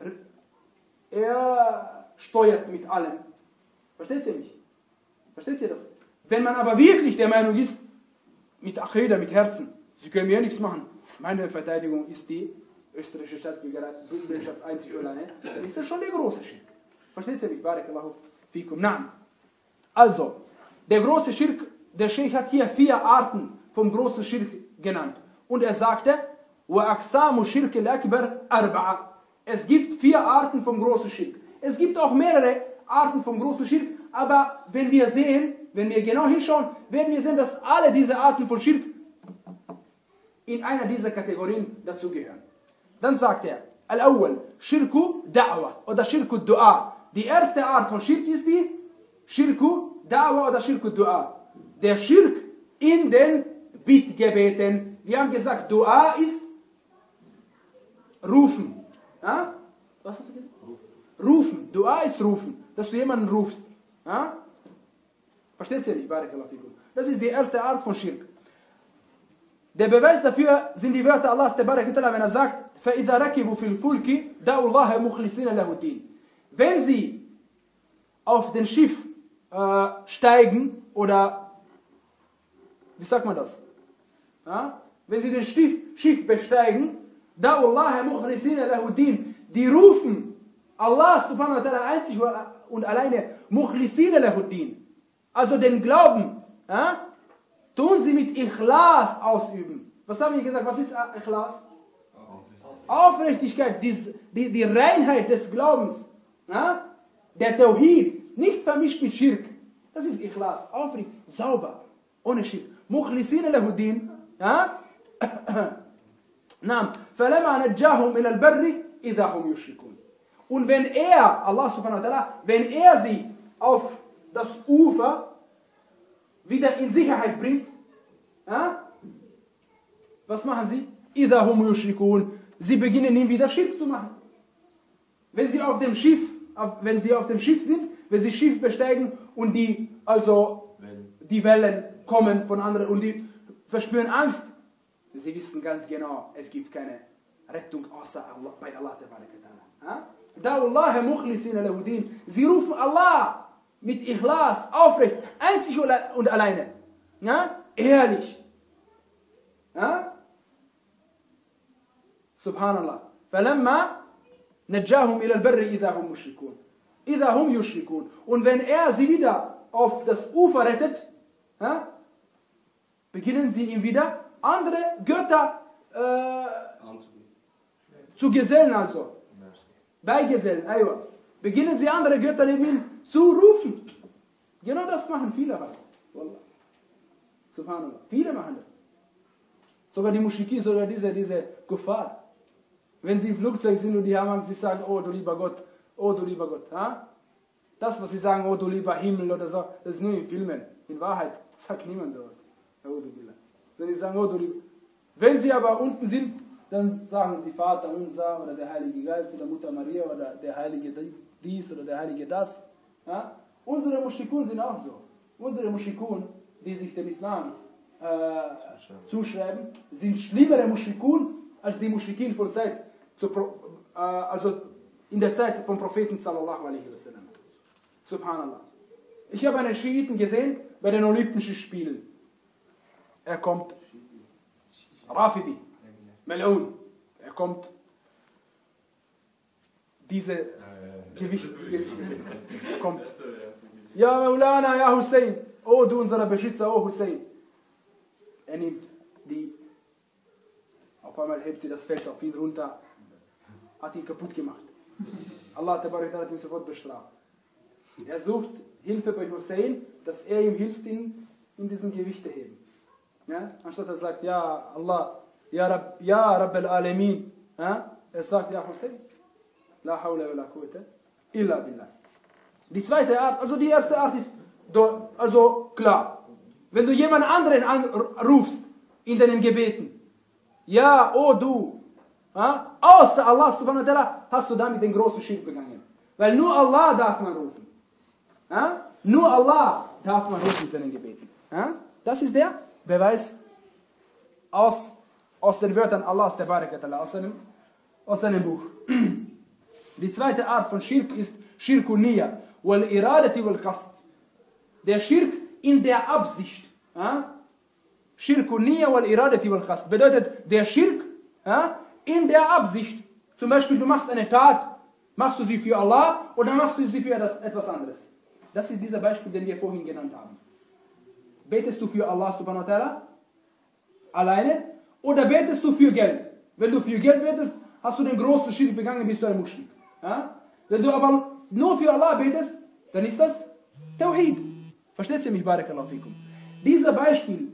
A: er steuert mit allem. Versteht ihr mich? Versteht ihr das? Wenn man aber wirklich der Meinung ist, mit Aqidah, mit Herzen, sie können mir ja nichts machen, meine Verteidigung ist die österreichische Staatsbürgerschaft einzig und allein, dann ist das schon der große Schirk. Versteht ihr mich? Barakallahu fikum. Naam. Also, der große Schirk, der Sheikh hat hier vier Arten vom großen Schirk genannt. Und er sagte, وَأَقْسَامُ الشِّرْكِ الْأَكْبَرِ أَرْبَعَةً. Es gibt vier Arten vom großen Schirk. Es gibt auch mehrere Arten vom großen Schirk, aber wenn wir sehen, wenn wir genau hinschauen, werden wir sehen, dass alle diese Arten von Schirk in einer dieser Kategorien dazugehören. Dann sagt er, Al-Awwal, Shirku Da'wa oder Shirku Dua. Die erste Art von Schirk ist die Shirku Da'wa oder Shirku Dua. Der Schirk in den Bittgebeten. Wir haben gesagt, Dua ist rufen. Ja? Was hast du gesagt? Rufen. Dua ist rufen. Dass du jemanden rufst. Ja? Versteht ihr nicht? Barakallahu fikum. Das ist die erste Art von Schirk. Der Beweis dafür sind die Wörter Allahs, wenn er sagt, فَإِذَا رَكِبُوا فِي الْفُلْكِ دَعُوا اللَّهَ مُخْلِصِينَ لَهُ الدِّينَ. Wenn sie auf den Schiff äh, steigen oder, wie sagt man das? Ja? Wenn sie den Schiff, Schiff besteigen, دَعُوا اللَّهَ مُخْلِصِينَ لَهُ الدِّينَ. Die rufen Allah subhanahu wa ta'ala einzig und alleine مُخْلِصِينَ لَهُ الدِّينَ. Also den Glauben, ja, tun sie mit Ikhlas ausüben. Was haben wir gesagt? Was ist Ikhlas? Aufrichtigkeit, die, die, die Reinheit des Glaubens. Ja? Der Tawhid, nicht vermischt mit Schirk. Das ist Ikhlas, aufrichtig, sauber, ohne Schirk. Mukhlisina lahuddin. Ja? فَلَمَا نَجَّاهُمْ إِلَى الْبَرِّ إِذَا هُمْ يُشْرِكُونَ. Und wenn er, Allah subhanahu wa ta'ala, wenn er sie auf das Ufer wieder in Sicherheit bringt, ja? Was machen sie? إِذَا هُمْ يُشْرِكُونَ. Sie beginnen ihm wieder Schirk zu machen. Wenn sie auf dem Schiff, wenn sie auf dem Schiff sind, wenn sie Schiff besteigen und die, also die Wellen kommen von anderen und die verspüren Angst, sie wissen ganz genau, es gibt keine Rettung außer Allah, bei Allah. Da'ullaha mukhlisina lahu din. Sie rufen Allah mit Ikhlas, aufrecht, einzig und alleine. Ja? Ehrlich. Ja? Subhanallah. فَلَمَّا نَجَّاهُمْ إِلَى الْبَرِّ إِذَا هُمْ مُشْرِكُونَ. إِذَا هُمْ يُشْرِكُونَ. Und wenn er sie wieder auf das Ufer rettet, ja, beginnen sie ihm wieder andere Götter äh, zu gesellen, also. Beigesellen, aywa. Beginnen sie andere Götter neben ihm zu rufen. Genau das machen viele halt. Wallah. Subhanallah. Viele machen das. Sogar die Muschrikin, sogar diese, diese Kuffar. Wenn sie im Flugzeug sind und die haben Angst, sie sagen, oh du lieber Gott, oh du lieber Gott. Ha? Das, was sie sagen, oh du lieber Himmel oder so, das ist nur in Filmen. In Wahrheit sagt niemand sowas. Sondern sie sagen, oh du lieber. Wenn sie aber unten sind, dann sagen sie Vater unser oder der Heilige Geist oder Mutter Maria oder der Heilige dies oder der Heilige das. Ja? Unsere Mushrikun sind auch so. Unsere Mushrikun, die sich dem Islam äh, zuschreiben, sind schlimmere Mushrikun als die Muschrikin von Zeit, zu, äh, also in der Zeit vom Propheten sallallahu alaihi wasallam. Subhanallah. Ich habe einen Schiiten gesehen bei den Olympischen Spielen. Er kommt Rafidi, Mel'un. Er kommt diese Gewicht, Gewicht kommt. Ja Maulana, ja Hussein. Oh du unser Beschützer, oh Hussein. Er nimmt die. Auf einmal hebt sie das Feld auf ihn runter, hat ihn kaputt gemacht. Allah hat ihn sofort bestraft. Er sucht Hilfe bei Hussein, dass er ihm hilft, ihn in diesen Gewichte heben. Ja? Anstatt er sagt, ja Allah, ja Rab, ja Rabb al-Alamin. Ja? Er sagt, ja Hussein, la hawla wa la quwwata illa billah. Die zweite Art, also die erste Art ist do, also klar, wenn du jemand anderen anrufst in deinen Gebeten, ja, oh du, ja, außer Allah subhanahu wa ta'ala, hast du damit den großen Schirk begangen. Weil nur Allah darf man rufen. Ja? Nur Allah darf man rufen in seinen Gebeten. Ja? Das ist der Beweis aus, aus den Wörtern Allahs, der Barakatullah, aus seinem, aus seinem Buch. Die zweite Art von Schirk ist Schirkun Niyya, wal iradati wal qasd. Der Schirk in der Absicht. Ja? Schirkun Niyya wal iradati wal qasd bedeutet der Schirk, ja, in der Absicht. Zum Beispiel, du machst eine Tat, machst du sie für Allah oder machst du sie für das, etwas anderes. Das ist dieser Beispiel, den wir vorhin genannt haben. Betest du für Allah subhanahu wa ta'ala alleine oder betest du für Geld? Wenn du für Geld betest, hast du den großen Schirk begangen, bist du ein Muschrik. Ja? Wenn du aber nur für Allah betest, dann ist das Tawhid. Versteht ihr mich, Barakallahu fikum? Dieser Beispiel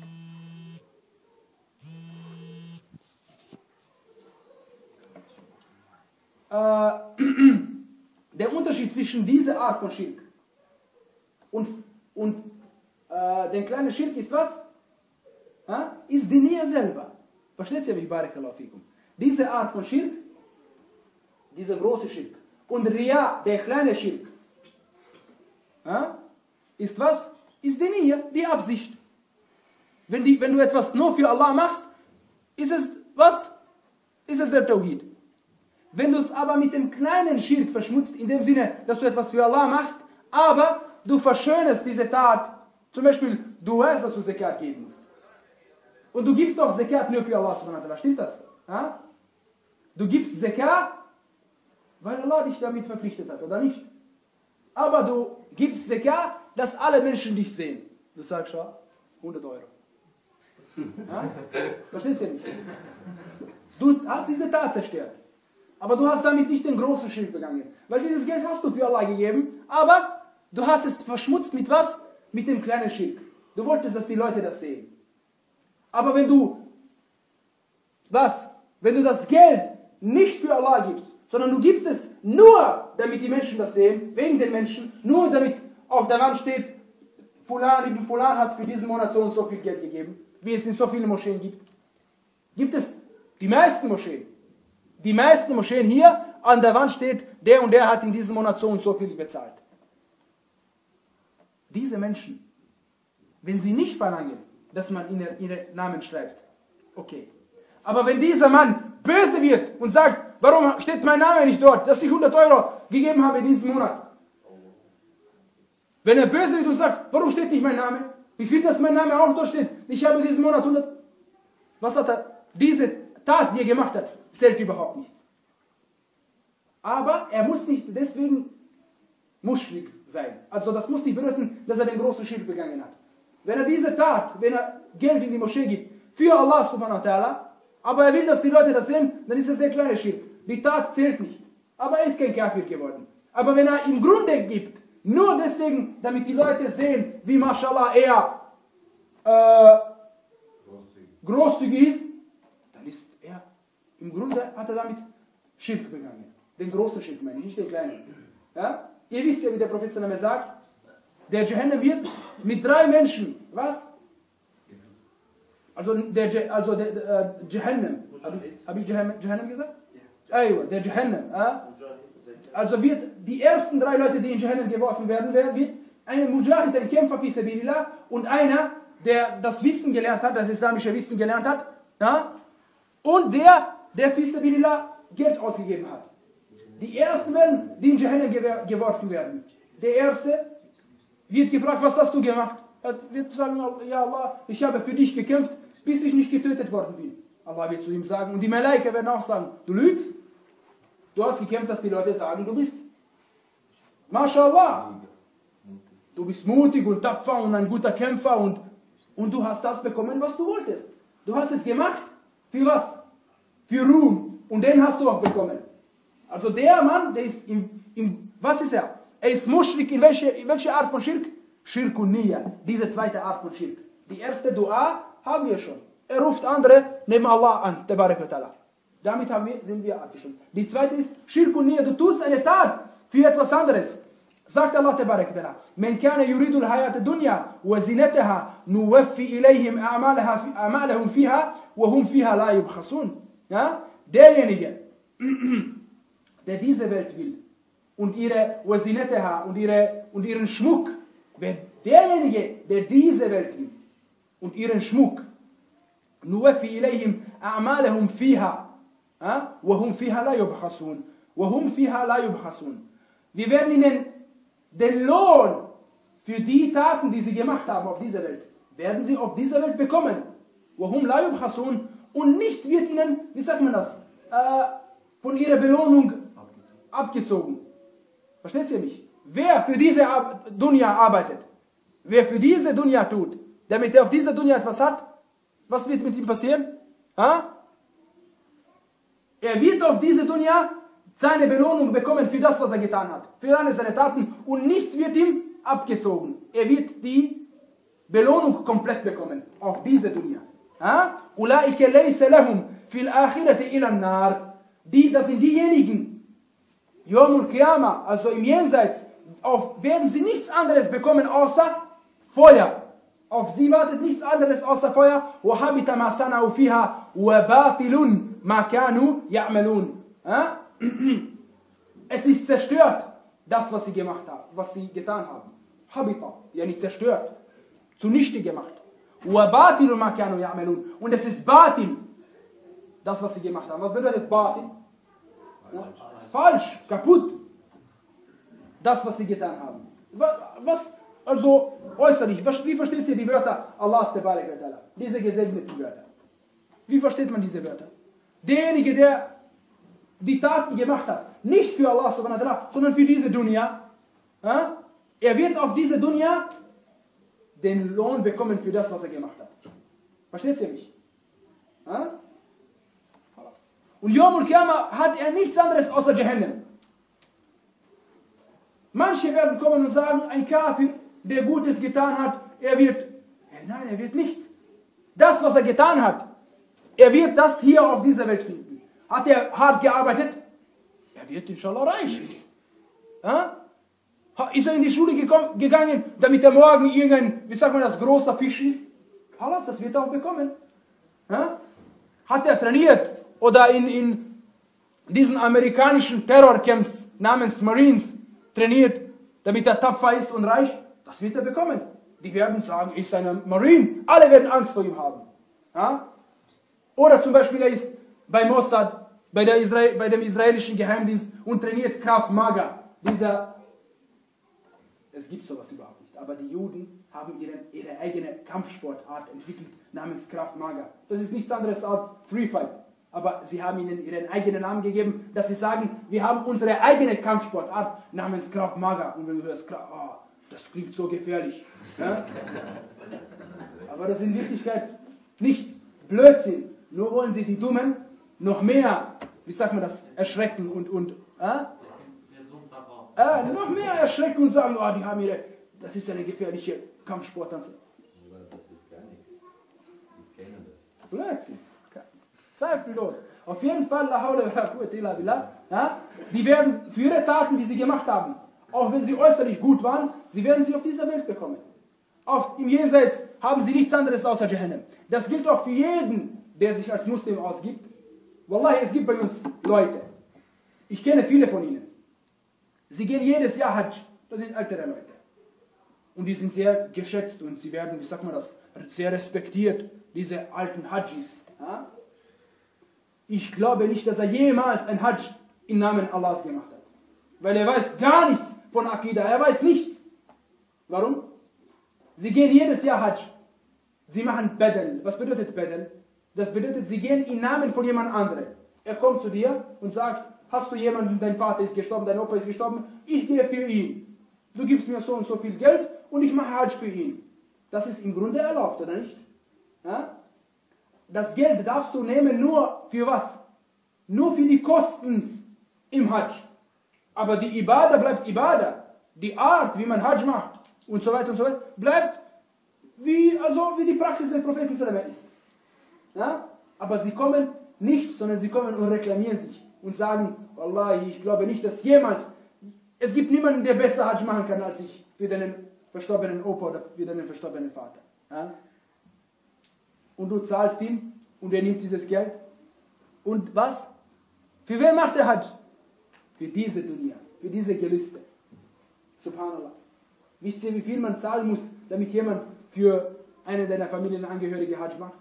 A: äh, der Unterschied zwischen dieser Art von Schirk und, und äh, den kleinen Schirk ist was? Ja? Ist die Nähe selber. Versteht ihr mich, Barakallahu fikum? Diese Art von Schirk, dieser große Schirk und Riya, der kleine Schirk, ja, ist was? Ist die Nähe, die Absicht. Wenn, die, wenn du etwas nur für Allah machst, ist es was? Ist es der Tawhid. Wenn du es aber mit dem kleinen Schirk verschmutzt, in dem Sinne, dass du etwas für Allah machst, aber du verschönerst diese Tat, zum Beispiel, du weißt, dass du Zakat geben musst. Und du gibst doch Zakat nur für Allah subhanahu wa ta'ala, stimmt das? Ja? Du gibst Zakat, weil Allah dich damit verpflichtet hat, oder nicht? Aber du gibst Zakat, dass alle Menschen dich sehen. Du sagst schon, hundert Euro. Ja? Verstehst du nicht? Du hast diese Tat zerstört. Aber du hast damit nicht den großen Schirk begangen. Weil dieses Geld hast du für Allah gegeben, aber du hast es verschmutzt mit was? Mit dem kleinen Schirk. Du wolltest, dass die Leute das sehen. Aber wenn du, was? Wenn du das Geld nicht für Allah gibst, sondern du gibst es nur, damit die Menschen das sehen, wegen den Menschen, nur damit auf der Wand steht, Fulan ibn Fulan hat für diesen Monat so und so viel Geld gegeben, wie es in so vielen Moscheen gibt. Gibt es die meisten Moscheen. Die meisten Moscheen hier, an der Wand steht, der und der hat in diesem Monat so und so viel bezahlt. Diese Menschen, wenn sie nicht verlangen, dass man ihnen ihre Namen schreibt, okay. Aber wenn dieser Mann böse wird und sagt, warum steht mein Name nicht dort, dass ich hundert Euro gegeben habe in diesem Monat. Wenn er böse wird und sagt, warum steht nicht mein Name? Wie viel, dass mein Name auch dort steht? Ich habe diesen Monat hundert. Was hat er? Diese Tat, die er gemacht hat, zählt überhaupt nichts. Aber er muss nicht deswegen Muschrik sein. Also das muss nicht bedeuten, dass er den großen Schirk begangen hat. Wenn er diese Tat, wenn er Geld in die Moschee gibt, für Allah subhanahu wa ta'ala, aber er will, dass die Leute das sehen, dann ist es der kleine Schirk. Die Tat zählt nicht. Aber er ist kein Kafir geworden. Aber wenn er im Grunde gibt, nur deswegen, damit die Leute sehen, wie mashallah er äh, großzügig ist, dann ist er, im Grunde hat er damit Schirk begangen. Den großen Schirk meine ich, nicht den kleinen. Ja? Ihr wisst ja, wie der Prophet sallallahu alaihi wasallam sagt, der Jahannam wird mit drei Menschen, was? Also der, also der, der äh, Jahannam, habe ich, hab ich Jahannam, Jahannam gesagt? Ja. Aywa, der Jahannam. Äh? Also wird die ersten drei Leute, die in Jahannam geworfen werden, wird ein Mujahid, ein Kämpfer fi sabilillah und einer, der das Wissen gelernt hat, das islamische Wissen gelernt hat, ja? Und der, der fi sabilillah Geld ausgegeben hat. Die ersten werden, die in Jahannam geworfen werden. Der erste wird gefragt, was hast du gemacht? Er wird sagen, ja Allah, ich habe für dich gekämpft, bis ich nicht getötet worden bin. Allah wird zu ihm sagen, und die Malaika werden auch sagen, du lügst? Du hast gekämpft, dass die Leute sagen, du bist MashaAllah. Du bist mutig und tapfer und ein guter Kämpfer und, und du hast das bekommen, was du wolltest. Du hast es gemacht. Für was? Für Ruhm. Und den hast du auch bekommen. Also der Mann, der ist im, im was ist er? Er ist Muschrik. In welche, in welche Art von Schirk? Schirkun Niyya. Diese zweite Art von Schirk. Die erste Dua haben wir schon. Er ruft andere neben Allah an. Tabarak wa ta'ala. Damit haben wir, sind wir abgeschlossen. Die zweite ist Schirkun Niyya. Du tust eine Tat für etwas anderes. sagt Allah tabarak wa ta'ala, man kana yuridu al-hayata dunya wa zinataha nuwaffi ilayhim a'malaha a'malahum fiha wa hum fiha la yubkhasun. Ja? Derjenige, der diese Welt will und ihre wa zinataha und ihre und ihren Schmuck, wer derjenige, der diese Welt will und ihren Schmuck, nuwaffi ilayhim a'malahum fiha wa hum fiha la yubkhasun wa hum fiha la yubkhasun. Wir werden ihnen den Lohn für die Taten, die sie gemacht haben auf dieser Welt, werden sie auf dieser Welt bekommen. Wahum la yubkhasun, und nichts wird ihnen, wie sagt man das, äh, von ihrer Belohnung abgezogen. Versteht ihr mich? Wer für diese Dunya arbeitet, wer für diese Dunya tut, damit er auf dieser Dunya etwas hat, was wird mit ihm passieren? Ha? Er wird auf diese Dunya seine Belohnung bekommen für das, was er getan hat, für alle seine Taten, und nichts wird ihm abgezogen. Er wird die Belohnung komplett bekommen auf diese Dunya. Ulaika laysa lahum fil akhirati ila an-nar. Die, das sind diejenigen, Yawmul Qiyamah, also im Jenseits, auf, werden sie nichts anderes bekommen außer Feuer. Auf sie wartet nichts anderes außer Feuer. Wa habita ma sana'u fiha wa batilun ma kanu ya'malun. Es ist zerstört, das, was sie gemacht haben, was sie getan haben. Habita, ja nicht zerstört, zunichte gemacht. Und es ist Batil, das, was sie gemacht haben. Was bedeutet Batil? Ja? Falsch, kaputt. Das, was sie getan haben. Was, also äußerlich, wie versteht ihr die Wörter Allahs Tabarak wa Ta'ala? Diese gesegneten Wörter. Wie versteht man diese Wörter? Derjenige, der die Taten gemacht hat, nicht für Allah subhanahu wa ta'ala, sondern für diese Dunya, ja? Er wird auf diese Dunya den Lohn bekommen für das, was er gemacht hat. Versteht ihr mich? Ja? Und Yawmul Qiyamah hat er nichts anderes außer Jahannam. Manche werden kommen und sagen, ein Kafir, der Gutes getan hat, er wird, nein, er wird nichts. Das, was er getan hat, er wird das hier auf dieser Welt finden. Hat er hart gearbeitet? Er wird inshallah reich. Ja? Ist er in die Schule gekommen, gegangen, damit er morgen irgendein, wie sagt man das, großer Fisch ist? Alles, das wird er auch bekommen. Ja? Hat er trainiert oder in, in diesen amerikanischen Terrorcamps namens Marines trainiert, damit er tapfer ist und reich? Das wird er bekommen. Die werden sagen, ist ein Marine. Alle werden Angst vor ihm haben. Ja? Oder zum Beispiel, er ist bei Mossad, bei, der Israel, bei dem israelischen Geheimdienst und trainiert Krav Maga. Dieser, es gibt sowas überhaupt nicht. Aber die Juden haben ihre, ihre eigene Kampfsportart entwickelt namens Krav Maga. Das ist nichts anderes als Free Fight. Aber sie haben ihnen ihren eigenen Namen gegeben, dass sie sagen, wir haben unsere eigene Kampfsportart namens Krav Maga. Und wenn du hörst, oh, das klingt so gefährlich. Ja? Aber das ist in Wirklichkeit nichts. Blödsinn. Nur wollen sie die Dummen noch mehr, wie sagt man das, erschrecken und, und äh? Äh, noch mehr erschrecken und sagen, oh, die haben ihre, das ist eine gefährliche Kampfsportart. Blödsinn. Zweifellos. Auf jeden Fall, la hawla wa la quwwata illa billah, ja? Die werden für ihre Taten, die sie gemacht haben, auch wenn sie äußerlich gut waren, sie werden sie auf dieser Welt bekommen. Auf, Im Jenseits haben sie nichts anderes außer Jahannam. Das gilt auch für jeden, der sich als Muslim ausgibt. Wallahi, es gibt bei uns Leute, ich kenne viele von ihnen, sie gehen jedes Jahr Hajj, das sind ältere Leute. Und die sind sehr geschätzt und sie werden, wie sagt man das, sehr respektiert, diese alten Hajjis. Ja? Ich glaube nicht, dass er jemals ein Hajj im Namen Allahs gemacht hat. Weil er weiß gar nichts von Aqidah, er weiß nichts. Warum? Sie gehen jedes Jahr Hajj. Sie machen Badal. Was bedeutet Badal? Das bedeutet, sie gehen im Namen von jemand anderem. Er kommt zu dir und sagt, hast du jemanden, dein Vater ist gestorben, dein Opa ist gestorben, ich gehe für ihn. Du gibst mir so und so viel Geld und ich mache Hajj für ihn. Das ist im Grunde erlaubt, oder nicht? Ja? Das Geld darfst du nehmen nur für was? Nur für die Kosten im Hajj. Aber die Ibadah bleibt Ibadah. Die Art, wie man Hajj macht und so weiter und so weiter, bleibt wie, also wie die Praxis des Propheten selber ist. Ja? Aber sie kommen nicht, sondern sie kommen und reklamieren sich und sagen, Wallahi, ich glaube nicht, dass jemals es gibt niemanden, der besser Hajj machen kann als ich für deinen verstorbenen Opa oder für deinen verstorbenen Vater. Ja? Und du zahlst ihm und er nimmt dieses Geld. Und was? Für wen macht er Hajj? Für diese Dunya, für diese Gelüste. Subhanallah. Wisst ihr, wie viel man zahlen muss, damit jemand für einen deiner Familienangehörige Hajj macht?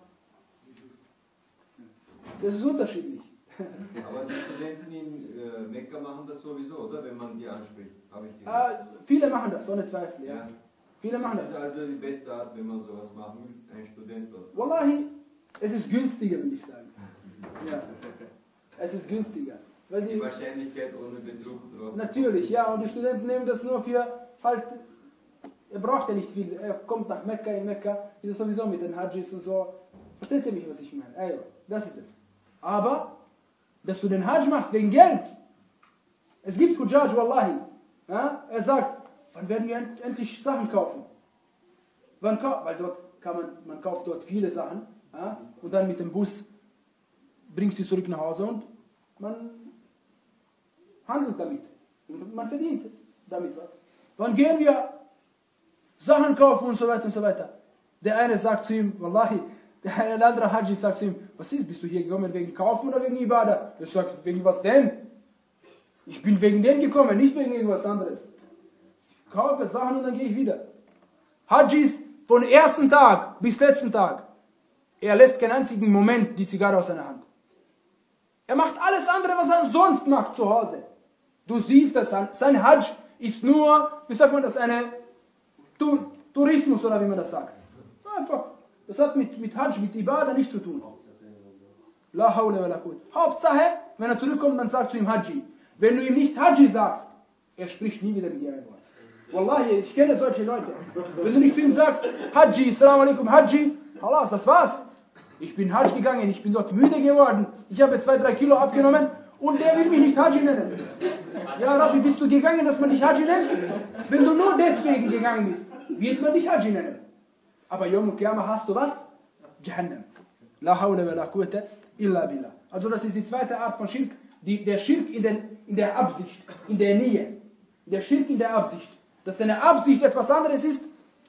A: Das ist unterschiedlich.
G: Aber die Studenten in äh, Mekka machen das sowieso, oder? Wenn man die anspricht, habe ich gehört.
A: Äh, viele machen das, ohne Zweifel. Ja.
G: Ja.
A: Viele machen
G: das
A: das.
G: ist also die beste Art, wenn man sowas machen will, ein Student dort.
A: Wallahi, es ist günstiger, würde ich sagen. Ja. Es ist günstiger. Weil die,
G: Die Wahrscheinlichkeit ohne Betrug drauf.
A: natürlich, ja, und die Studenten nehmen das nur für, halt, er braucht ja nicht viel. Er kommt nach Mekka, in Mekka, ist es sowieso mit den Hajjis und so. Versteht ihr mich, was ich meine? Ey, das ist es. Aber, dass du den Hajj machst wegen Geld. Es gibt Hujjaj, Wallahi. Ja? Er sagt, wann werden wir endlich Sachen kaufen? Wann kau Weil dort kann man, man kauft dort viele Sachen. Ja? Und dann mit dem Bus bringst du sie zurück nach Hause und man handelt damit. Und man verdient damit was. Wann gehen wir Sachen kaufen und so weiter und so weiter? Der eine sagt zu ihm, Wallahi, der andere Haji sagt zu ihm, was ist, bist du hier gekommen wegen Kaufen oder wegen Ibadah? Er sagt, wegen was denn? Ich bin wegen dem gekommen, nicht wegen irgendwas anderes. Ich kaufe Sachen und dann gehe ich wieder. Hajis von ersten Tag bis letzten Tag. Er lässt keinen einzigen Moment die Zigarre aus seiner Hand. Er macht alles andere, was er sonst macht zu Hause. Du siehst das, sein Hajj ist nur, wie sagt man das, eine Tourismus oder wie man das sagt. Einfach. Das hat mit, mit Hajj, mit Ibadah nichts zu tun. La hawla wa la quwwata. Hauptsache, wenn er zurückkommt, dann sagt zu ihm Haji. Wenn du ihm nicht Haji sagst, er spricht nie wieder mit dir ein Wort. Wallahi, ich kenne solche Leute. Wenn du nicht zu ihm sagst, Haji, Assalamu alaikum, Haji, Halas, das war's. Ich bin Hajj gegangen, ich bin dort müde geworden, ich habe zwei, drei Kilo abgenommen und der will mich nicht Haji nennen. Ja, Rabbi, bist du gegangen, dass man dich Haji nennt? Wenn du nur deswegen gegangen bist, wird man dich Haji nennen. Aber Yom al-Qiyamah hast du was? Jahannam. La hawla wa la quwwata illa billah. Also das ist die zweite Art von Schirk, die, der Schirk in, den, in der Absicht, in der Nähe. Der Schirk in der Absicht. Dass deine Absicht etwas anderes ist,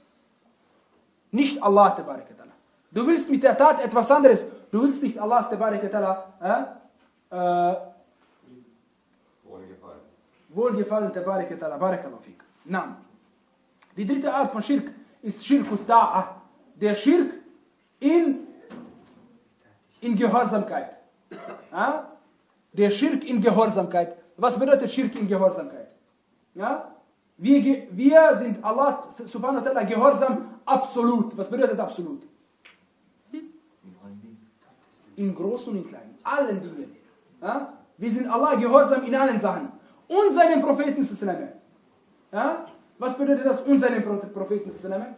A: nicht Allah tabarak wa ta'ala. Du willst mit der Tat etwas anderes, du willst nicht Allah tabarak wa ta'ala äh, äh,
G: Wohlgefallen.
A: Wohlgefallen tabarak wa ta'ala. Barakallahu fik. Naam. Die dritte Art von Schirk ist Schirk Ta'a. Der Schirk in, in Gehorsamkeit. Ja? Der Schirk in Gehorsamkeit. Was bedeutet Schirk in Gehorsamkeit? Ja? Wir, wir sind Allah subhanahu wa ta'ala gehorsam absolut. Was bedeutet absolut? In Großen und in Kleinen. Allen Dingen. Ja? Wir sind Allah gehorsam in allen Sachen. Und seinen Propheten sallallahu. Ja? Was bedeutet das und seinen Propheten sallallahu?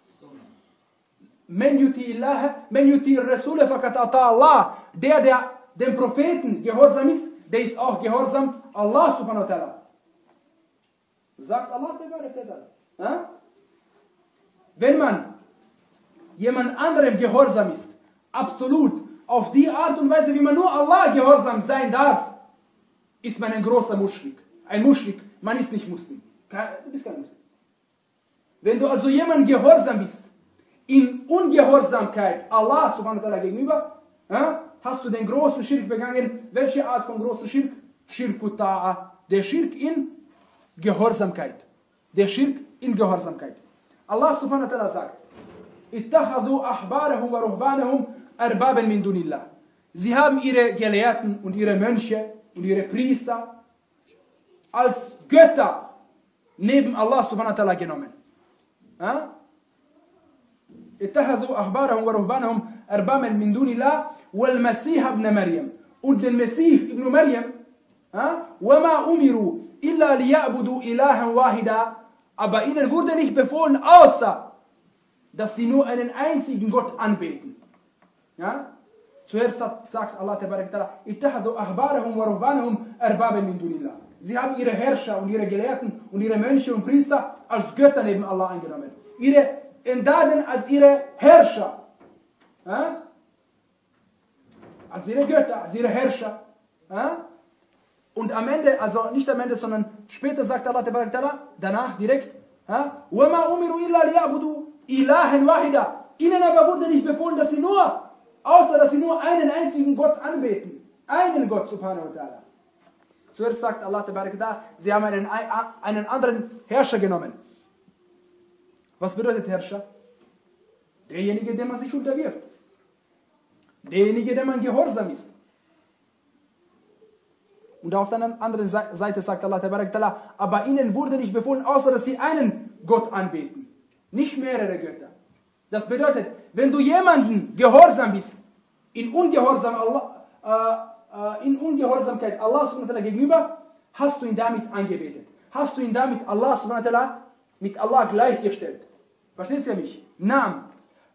A: Men yuti Allah, men yuti Rasul faqad ata Allah. Der, der dem Propheten gehorsam ist, der ist auch gehorsam Allah subhanahu wa ta'ala. Sagt Allah ta'ala. Wenn man jemand anderem gehorsam ist, absolut, auf die Art und Weise, wie man nur Allah gehorsam sein darf, ist man ein großer Muschrik. Ein Muschrik, man ist nicht Muslim. Du bist kein Muslim. Wenn du also jemand gehorsam bist, in Ungehorsamkeit Allah subhanahu wa ta'ala gegenüber, ja, hast du den großen Schirk begangen. Welche Art von großen Schirk? Schirk Ta'a. Der Schirk in Gehorsamkeit. Der Schirk in Gehorsamkeit. Allah subhanahu wa ta'ala sagt, ittakhadhu ahbarahum wa ruhbanahum arbaban min dunillah. Sie haben ihre Gelehrten und ihre Mönche und ihre Priester als Götter neben Allah subhanahu wa ta'ala genommen. Ja? اتخذوا أحبارهم ورهبانهم أربابا من دون الله والمسيح ابن مريم und den Messias ibn Maryam وما أمروا إلا ليعبدوا إلها واحدا aber ihnen wurde nicht befohlen außer dass sie nur einen einzigen Gott anbeten. Ja? Zuerst sagt Allah tabarak ta'ala اتخذوا أحبارهم ورهبانهم أربابا من دون الله. Sie haben ihre Herrscher und ihre Gelehrten und ihre Mönche und Priester als Götter neben Allah angenommen. Ihre Entdaden als ihre Herrscher. Ja? Als ihre Götter, als ihre Herrscher. Ja? Und am Ende, also nicht am Ende, sondern später sagt Allah Ta'ala, danach direkt, وَمَا أُمِرُوا إِلَّا لِيَعْبُدُوا إِلَهًا وَاحِدًا. Ihnen aber wurde nicht befohlen, dass sie nur, außer dass sie nur einen einzigen Gott anbeten. Einen Gott, subhanahu wa ta'ala. Zuerst sagt Allah Ta'ala, sie haben einen, einen anderen Herrscher genommen. Was bedeutet Herrscher? Derjenige, dem man sich unterwirft. Derjenige, dem man gehorsam ist. Und auf der anderen Seite sagt Allah Ta'ala, aber ihnen wurde nicht befohlen, außer dass sie einen Gott anbeten. Nicht mehrere Götter. Das bedeutet, wenn du jemanden gehorsam bist, in, Ungehorsam Allah, äh, in Ungehorsamkeit Allah subhanahu wa ta'ala gegenüber, hast du ihn damit angebetet. Hast du ihn damit Allah subhanahu wa ta'ala mit Allah gleichgestellt. Versteht ihr mich? Naam.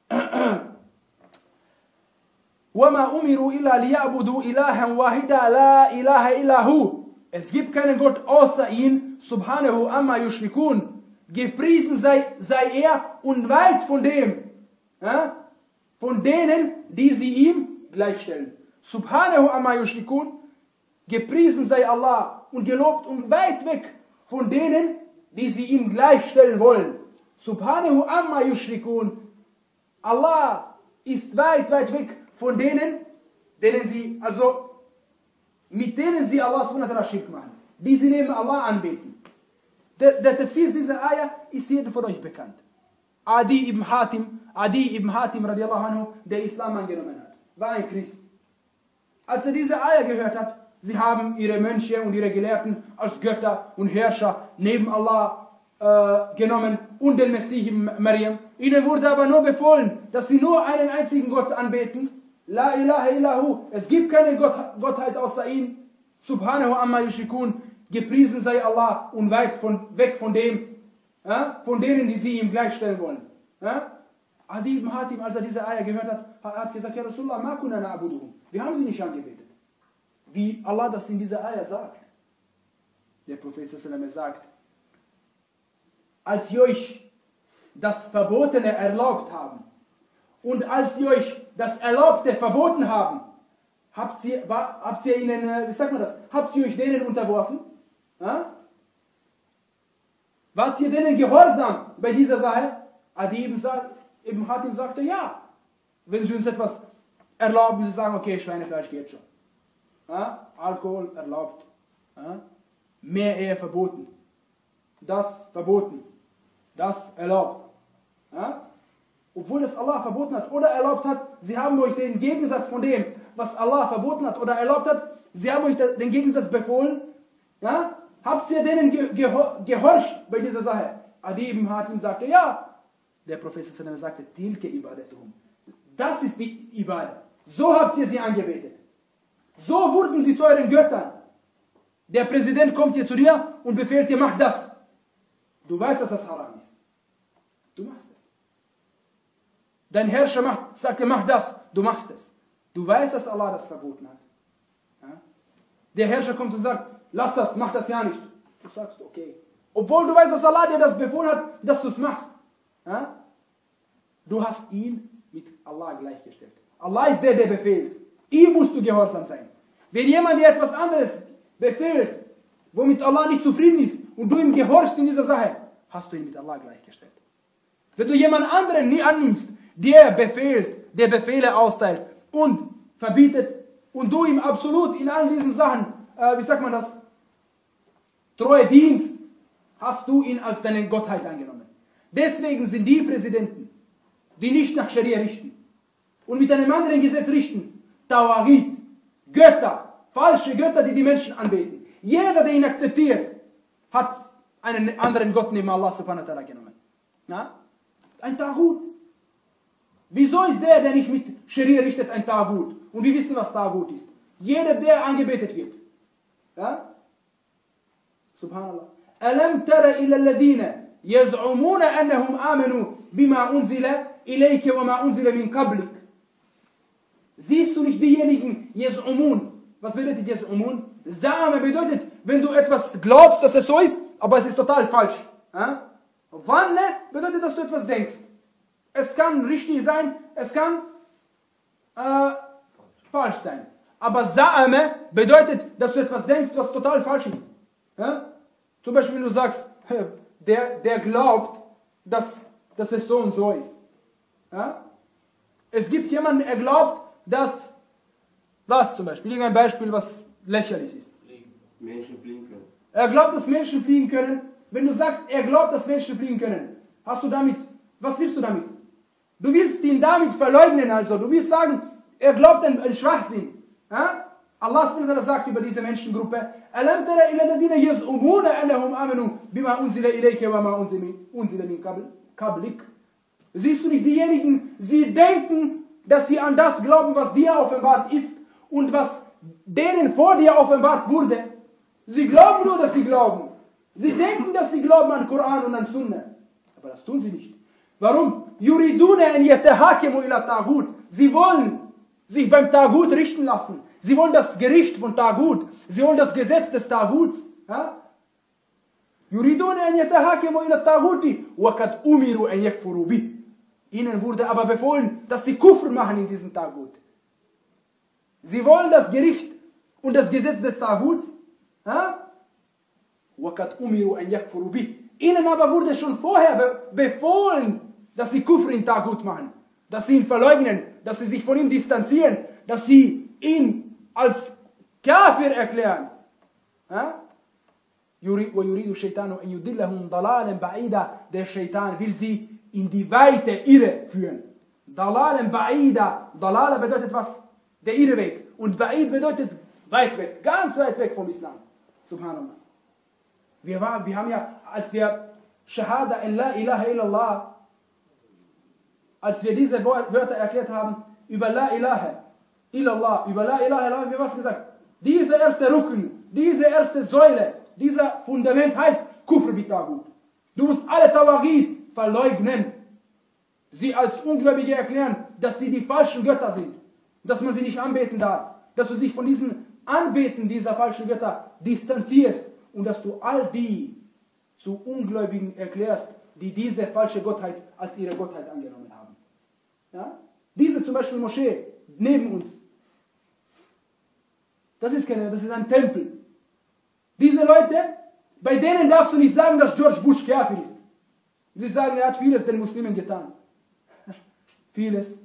A: وَمَا أُمِرُوا إِلَّا لِيَعْبُدُوا إِلَهًا وَاحِدًا لَا إِلَهَ إِلَّا هُوَ. Es gibt keinen Gott außer ihn, subhanahu amma yushrikun. Gepriesen sei, sei er und weit von dem, ja, von denen, die sie ihm gleichstellen. Subhanahu amma yushrikun. Gepriesen sei Allah und gelobt und weit weg von denen, die sie ihm gleichstellen wollen. Subhanahu amma yushrikun. Allah ist weit, weit weg von denen, denen sie, also mit denen sie Allah subhanahu wa ta'ala Schirk machen, die sie neben Allah anbeten. Der, der Tafsir dieser Ayah ist jedem von euch bekannt. Adi ibn Hatim, Adi ibn Hatim radiallahu anhu, der Islam angenommen hat, war ein Christ. Als er diese Ayah gehört hat, sie haben ihre Mönche und ihre Gelehrten als Götter und Herrscher neben Allah äh, genommen und den Messias Maryam. Ihnen wurde aber nur befohlen, dass sie nur einen einzigen Gott anbeten. La ilaha illahu. Es gibt keine Gott, Gottheit außer ihm. Subhanahu amma yushrikun. Gepriesen sei Allah und weit von, weg von dem, ja, von denen, die sie ihm gleichstellen wollen. Ja? Adi ibn Hatim, als er diese Ayah gehört hat, hat gesagt, ja Rasulullah, ma kunna na'buduhum. Wir haben sie nicht angebetet. Wie Allah das in dieser Ayah sagt. Der Prophet sagt, als sie euch das Verbotene erlaubt haben und als sie euch das Erlaubte verboten haben, habt ihr, habt ihr ihnen, wie sagt man das, habt ihr euch denen unterworfen? Ja? Wart ihr denen gehorsam bei dieser Sache? Adi ibn, ibn Hatim sagte, ja. Wenn sie uns etwas erlauben, sie sagen, okay, Schweinefleisch geht schon. Ja? Alkohol erlaubt. Ja? Mehr Ehe verboten. Das verboten. Das erlaubt. Ja? Obwohl es Allah verboten hat oder erlaubt hat, sie haben euch den Gegensatz von dem, was Allah verboten hat oder erlaubt hat, sie haben euch den Gegensatz befohlen. Ja? Habt ihr denen ge gehor gehorcht bei dieser Sache? Adi ibn Hatim sagte, ja. Der Prophet sagte, Tilke Ibadetum. Das ist die Ibadah. So habt ihr sie angebetet. So wurden sie zu euren Göttern. Der Präsident kommt hier zu dir und befehlt dir, mach das. Du weißt, dass das haram ist. Du machst es. Dein Herrscher macht, sagt dir, mach das. Du machst es. Du weißt, dass Allah das verboten hat. Ja? Der Herrscher kommt und sagt, lass das, mach das ja nicht. Du sagst, okay. Obwohl du weißt, dass Allah dir das befohlen hat, dass du es machst. Ja? Du hast ihn mit Allah gleichgestellt. Allah ist der, der befehlt. Ihm musst du gehorsam sein. Wenn jemand dir etwas anderes befehlt, womit Allah nicht zufrieden ist, und du ihm gehorchst in dieser Sache, hast du ihn mit Allah gleichgestellt. Wenn du jemand anderen nie annimmst, der befehlt, der Befehle austeilt und verbietet, und du ihm absolut in allen diesen Sachen, äh, wie sagt man das, treue dienst, hast du ihn als deine Gottheit angenommen. Deswegen sind die Präsidenten, die nicht nach Scharia richten und mit einem anderen Gesetz richten, Tawaghit, Götter, falsche Götter, die die Menschen anbeten. Jeder, der ihn akzeptiert, hat einen anderen Gott neben Allah subhanahu wa ta'ala genommen. Ja? Ein Taghut. Wieso ist der, der nicht mit Scharia richtet, ein Taghut? Und wir wissen, was Taghut ist. Jeder, der angebetet wird. Ja? Subhanallah. Alam tara ila alladhina yaz'umuna annahum amanu bima unzila ilayka wa ma unzila min qablik. Siehst du nicht diejenigen, yaz'umun? Was bedeutet yaz'umun? Za'ama bedeutet, wenn du etwas glaubst, dass es so ist, aber es ist total falsch. Ja? Wanne bedeutet, dass du etwas denkst. Es kann richtig sein, es kann äh, falsch sein. Aber Za'ame bedeutet, dass du etwas denkst, was total falsch ist. Ja? Zum Beispiel, wenn du sagst, der, der glaubt, dass, dass es so und so ist. Ja? Es gibt jemanden, er glaubt, dass, was zum Beispiel, irgendein Beispiel, was lächerlich ist.
H: Menschen fliegen können.
A: Er glaubt, dass Menschen fliegen können. Wenn du sagst, er glaubt, dass Menschen fliegen können, hast du damit, was willst du damit? Du willst ihn damit verleugnen, also. Du willst sagen, er glaubt an, an Schwachsinn. Ja? Allah subhanahu wa ta'ala sagt über diese Menschengruppe, Alam tara ila ladina yaz'umuna annahum amanu bima unzila ilayka wa ma unzila min qablik. Siehst du nicht diejenigen, sie denken, dass sie an das glauben, was dir offenbart ist und was denen vor dir offenbart wurde. Sie glauben nur, dass sie glauben. Sie denken, dass sie glauben an Koran und an Sunna. Aber das tun sie nicht. Warum? Yuriduna an yatahakimu ila Taghut. Sie wollen sich beim Taghut richten lassen. Sie wollen das Gericht von Taghut. Sie wollen das Gesetz des Taghuts. Yuriduna an yatahakimu ila Taghuti wa kad umiru an yakfuru bih. Ihnen wurde aber befohlen, dass sie Kufr machen in diesem Taghut. Sie wollen das Gericht und das Gesetz des Taghuts. wa kad umiru an yakfuru bih. Ihnen aber wurde schon vorher be befohlen, dass sie Kufr in Taghut machen. Dass sie ihn verleugnen, dass sie sich von ihm distanzieren, dass sie ihn als Kafir erklären. وَيُرِيدُ الشَّيْطَانُ أَنْ يُضِلَّهُمْ ضَلَالًا بَعِيدًا. Der Shaitan will sie in die weite Irre führen. Dalalan ba'ida. Dalala bedeutet was? Der Irreweg. Und ba'id bedeutet weit weg. Ganz weit weg vom Islam. Subhanallah. Wir, war, wir haben ja, als wir Shahada in La ilaha illallah, als wir diese Wörter erklärt haben, über La ilaha illallah, über La ilaha illallah, haben wir was gesagt? Diese erste Rücken, diese erste Säule, dieser Fundament heißt Kufr bi Taghut. Du musst alle Tawagid verleugnen. Sie als Ungläubige erklären, dass sie die falschen Götter sind. Dass man sie nicht anbeten darf. Dass du dich von diesem Anbeten dieser falschen Götter distanzierst. Und dass du all die zu Ungläubigen erklärst, die diese falsche Gottheit als ihre Gottheit angenommen haben. Ja? Diese zum Beispiel Moschee neben uns. Das ist, keine, das ist ein Tempel. Diese Leute, bei denen darfst du nicht sagen, dass George Bush Kafir ist. Sie sagen, er hat vieles den Muslimen getan. Vieles.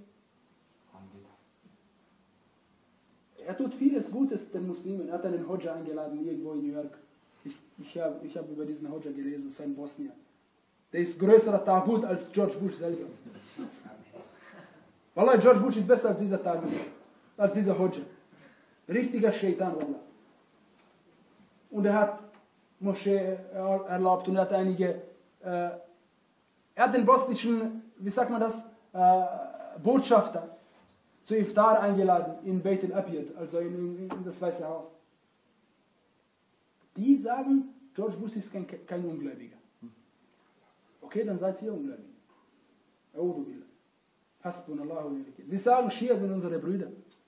A: Er tut vieles Gutes den Muslimen. Er hat einen Hodja eingeladen, irgendwo in New York. Ich, ich habe ich hab über diesen Hodja gelesen, das ist ein Bosnier. Der ist größerer Taghut als George Bush selber. Wallah, George Bush ist besser als dieser Taghut, als dieser Hodja. Richtiger Shaitan, Wallah. Und er hat Moschee erlaubt und er hat einige, äh, er hat den bosnischen, wie sagt man das, äh, Botschafter zu Iftar eingeladen in Beit al-Abiyad, also in, in, in das Weiße Haus. Die sagen, George Bush ist kein, kein Ungläubiger. Okay, dann seid ihr Ungläubige. Sie sagen, Schia sind unsere Brüder.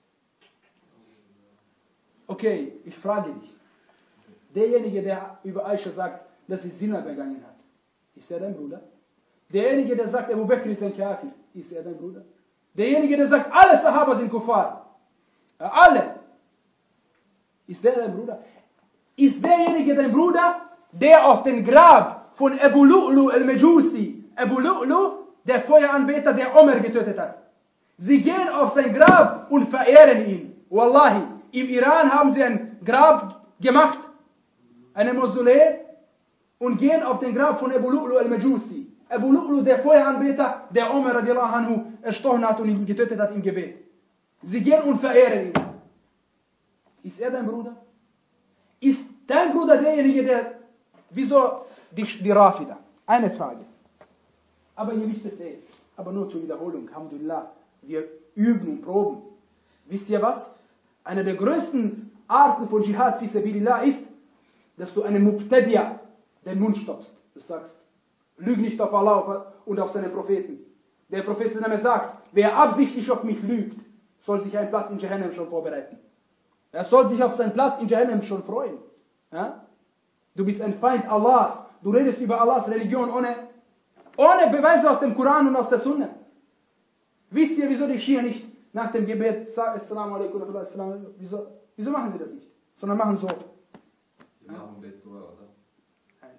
A: Okay, ich frage dich. Derjenige, der über Aisha sagt, dass sie Zina begangen hat, ist er dein Bruder? Derjenige, der sagt, Abu Bakr ist ein Kafir, ist er dein Bruder? Derjenige, der sagt, alle Sahaba sind Kuffar, alle, ist der dein Bruder? Ist derjenige dein Bruder, der auf den Grab von Abu Lu'lu al-Majusi, Abu Lu'lu, der Feueranbeter, der Omer getötet hat. Sie gehen auf sein Grab und verehren ihn. Wallahi, im Iran haben sie ein Grab gemacht, eine Mausolee, und gehen auf den Grab von Abu Lu'lu al-Majusi. Abu Lu'lu, der Feueranbeter, der Omer radiallahu anhu erstochen hat und ihn getötet hat im Gebet. Sie gehen und verehren ihn. Ist er dein Bruder? Ist dein Bruder derjenige, der, wieso die, die Rafida? Eine Frage. Aber ihr wisst es eh. Aber nur zur Wiederholung. Alhamdulillah. Wir üben und proben. Wisst ihr was? Eine der größten Arten von Jihad fi sabilillah ist, dass du einem Mubtadi'a den Mund stoppst. Du sagst, lüg nicht auf Allah und auf seine Propheten. Der Prophet sagt, wer absichtlich auf mich lügt, soll sich einen Platz in Jahannam schon vorbereiten. Er soll sich auf seinen Platz in Jahannam schon freuen. Ja? Du bist ein Feind Allahs. Du redest über Allahs Religion ohne, ohne Beweise aus dem Koran und aus der Sunna. Wisst ihr, wieso die Schia nicht nach dem Gebet sagen, Assalamu alaikum, wieso, wieso machen sie das nicht? Sondern machen so.
G: Sie machen Betur, oder?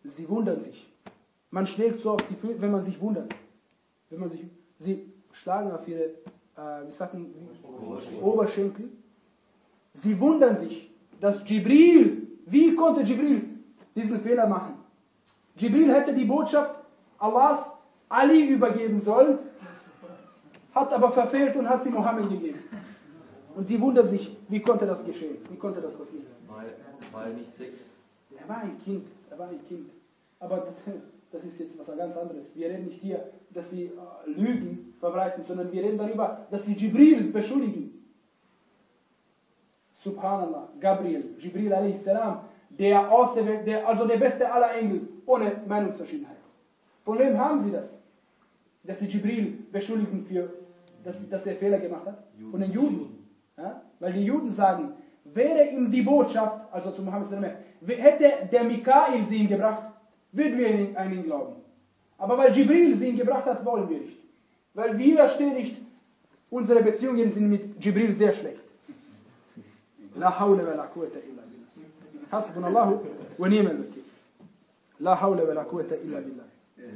A: sie wundern sich. Man schlägt so auf die Füße, wenn man sich wundert. Wenn man sich, sie schlagen auf ihre, äh, wie sagt man, Oberschenkel. Oberschenkel. Sie wundern sich, dass Jibril, wie konnte Jibril diesen Fehler machen? Jibril hätte die Botschaft Allahs Ali übergeben sollen, hat aber verfehlt und hat sie Mohammed gegeben. Und die wundern sich, wie konnte das geschehen? Wie konnte das passieren?
G: War, war er nicht sechs?
A: Er war ein Kind, er war ein Kind. Aber das ist jetzt was ganz anderes. Wir reden nicht hier, dass sie Lügen verbreiten, sondern wir reden darüber, dass sie Jibril beschuldigen. Subhanallah, Gabriel, Jibril a.s., der Auserwählte, der, also der beste aller Engel, ohne Meinungsverschiedenheit. Von wem haben sie das? Dass sie Jibril beschuldigen, für, dass, dass er Fehler gemacht hat? Von den Juden. Ja? Weil die Juden sagen, wäre ihm die Botschaft, also zu Muhammad, hätte der Mikael sie ihm gebracht, würden wir an ihn glauben. Aber weil Jibril sie ihm gebracht hat, wollen wir nicht. Weil wir stehen nicht, unsere Beziehungen sind mit Jibril sehr schlecht. La hawla wa la quwwata illa billah. Hasbunallahu wa ni'mal wakeel. La hawla wa la quwwata illa billah.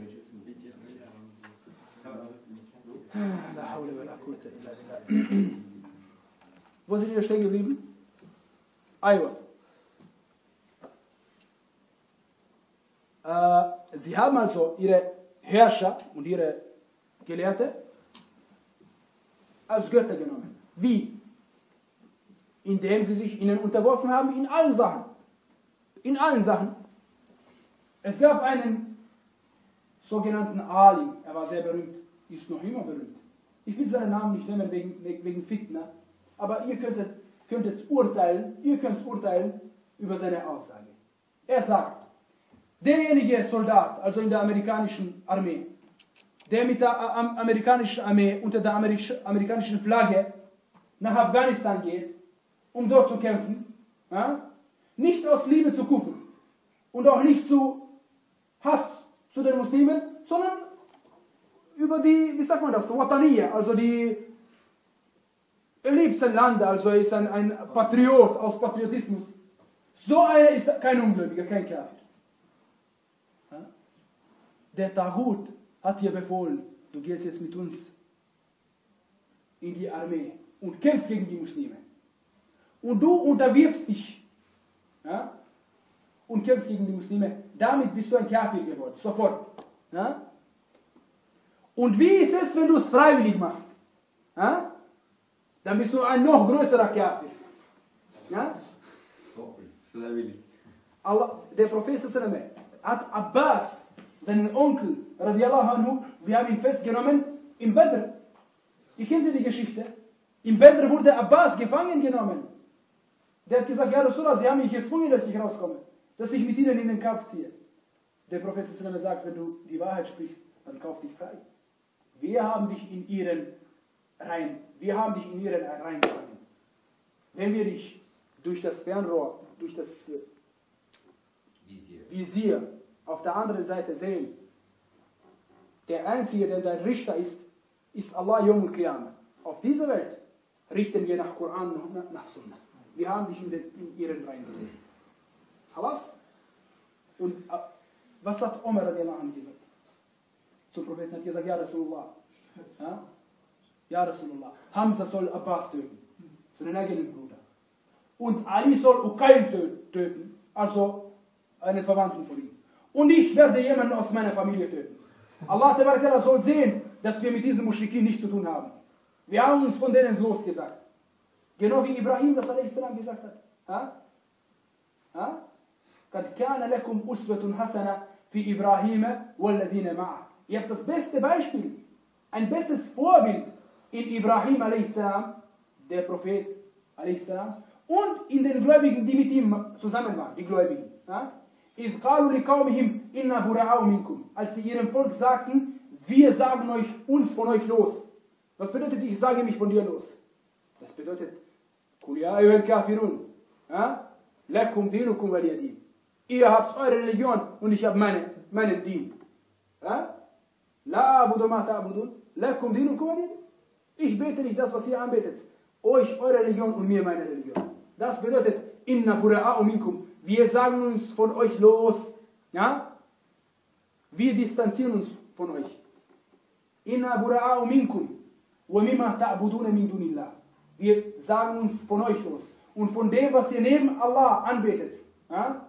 A: La hawla wa la quwwata illa billah. Wo sind wir stehen geblieben? Aywa. Äh, sie haben also ihre Herrscher und ihre Gelehrte als Götter genommen. Wie? Indem sie sich ihnen unterworfen haben in allen Sachen. In allen Sachen. Es gab einen sogenannten Ali, er war sehr berühmt, ist noch immer berühmt. Ich will seinen Namen nicht nennen wegen, wegen Fitna, aber ihr könnt, könnt jetzt urteilen, ihr könnt urteilen über seine Aussage. Er sagt, derjenige Soldat, also in der amerikanischen Armee, der mit der amerikanischen Armee unter der amerikanischen Flagge nach Afghanistan geht, um dort zu kämpfen, ja? Nicht aus Liebe zu Kufr und auch nicht zu Hass zu den Muslimen, sondern über die, wie sagt man das, Wataniya, also die, er liebt sein Land, also er ist ein, ein Patriot aus Patriotismus. So einer ist kein Ungläubiger, kein Kafir. Ja? Der Taghut hat dir befohlen, du gehst jetzt mit uns in die Armee und kämpfst gegen die Muslime. Und du unterwirfst dich, ja, und kämpfst gegen die Muslime, damit bist du ein Kafir geworden, sofort. Ja? Und wie ist es, wenn du es freiwillig machst? Ja? Dann bist du ein noch größerer Kafir. Ja?
G: Freiwillig.
A: Allah, der Prophet hat Abbas, seinen Onkel, radiallahu anhu, sie haben ihn festgenommen im Badr. Ihr kennt Sie die Geschichte? Im Badr wurde Abbas gefangen genommen. Der hat gesagt, ja Rasulullah, Sie haben mich gezwungen, dass ich rauskomme, dass ich mit Ihnen in den Kampf ziehe. Der Prophet sagt, wenn du die Wahrheit sprichst, dann kauf dich frei. Wir haben dich in ihren Reihen, wir haben dich in ihren Reihen gefangen. Wenn wir dich durch das Fernrohr, durch das Visier. Visier auf der anderen Seite sehen, der Einzige, der dein Richter ist, ist Allah Yawm al-Qiyamah. Auf dieser Welt richten wir nach Koran und nach Sunnah. Wir haben dich in, den, in ihren Reihen gesehen. Halas? Und was hat Umar radiallahu anhu gesagt? Zum Propheten hat gesagt, ja Rasulullah. Ja, ja Rasulullah. Hamza soll Abbas töten. Seinen eigenen Bruder. Und Ali soll Uqayl töten. Also einen Verwandten von ihm. Und ich werde jemanden aus meiner Familie töten. Allah soll sehen, dass wir mit diesen Muschrikin nichts zu tun haben. Wir haben uns von denen losgesagt. Genau wie Ibrahim das a.s. gesagt hat. Ha? Ha? قَدْ كَانَ لَكُمْ أُسْوَةٌ حَسَنَةٌ فِي إِبْرَاهِيمَ وَالَّذِينَ مَعَهُ. Ihr habt das beste Beispiel, ein bestes Vorbild in Ibrahim a.s., der Prophet a.s., und in den Gläubigen, die mit ihm zusammen waren, die Gläubigen. Ha? إِذْ قَالُوا لِقَوْمِهِمْ إِنَّا بُرَاءُ مِنْكُمْ. Als sie ihrem Volk sagten, wir sagen euch, uns von euch los. Was bedeutet, ich sage mich von dir los? Das bedeutet, قُلْ يَا أَيُّهَا الْكَافِرُونَ لَكُمْ دِينُكُمْ وَلِيَ دِينِ. Ihr habt eure Religion und ich habe meine, meinen Dien. La abudu ma ta'budun, lakum dinukum waliy din. Ich bete nicht das, was ihr anbetet. Euch eure Religion und mir meine Religion. Das bedeutet, inna bura'u minkum. Wir sagen uns von euch los. Ja? wir distanzieren uns von euch. Inna bura'a'u minkum wa mimma ta'buduna min dunillah. Wir sagen uns von euch los und von dem, was ihr neben Allah anbetet. Ja?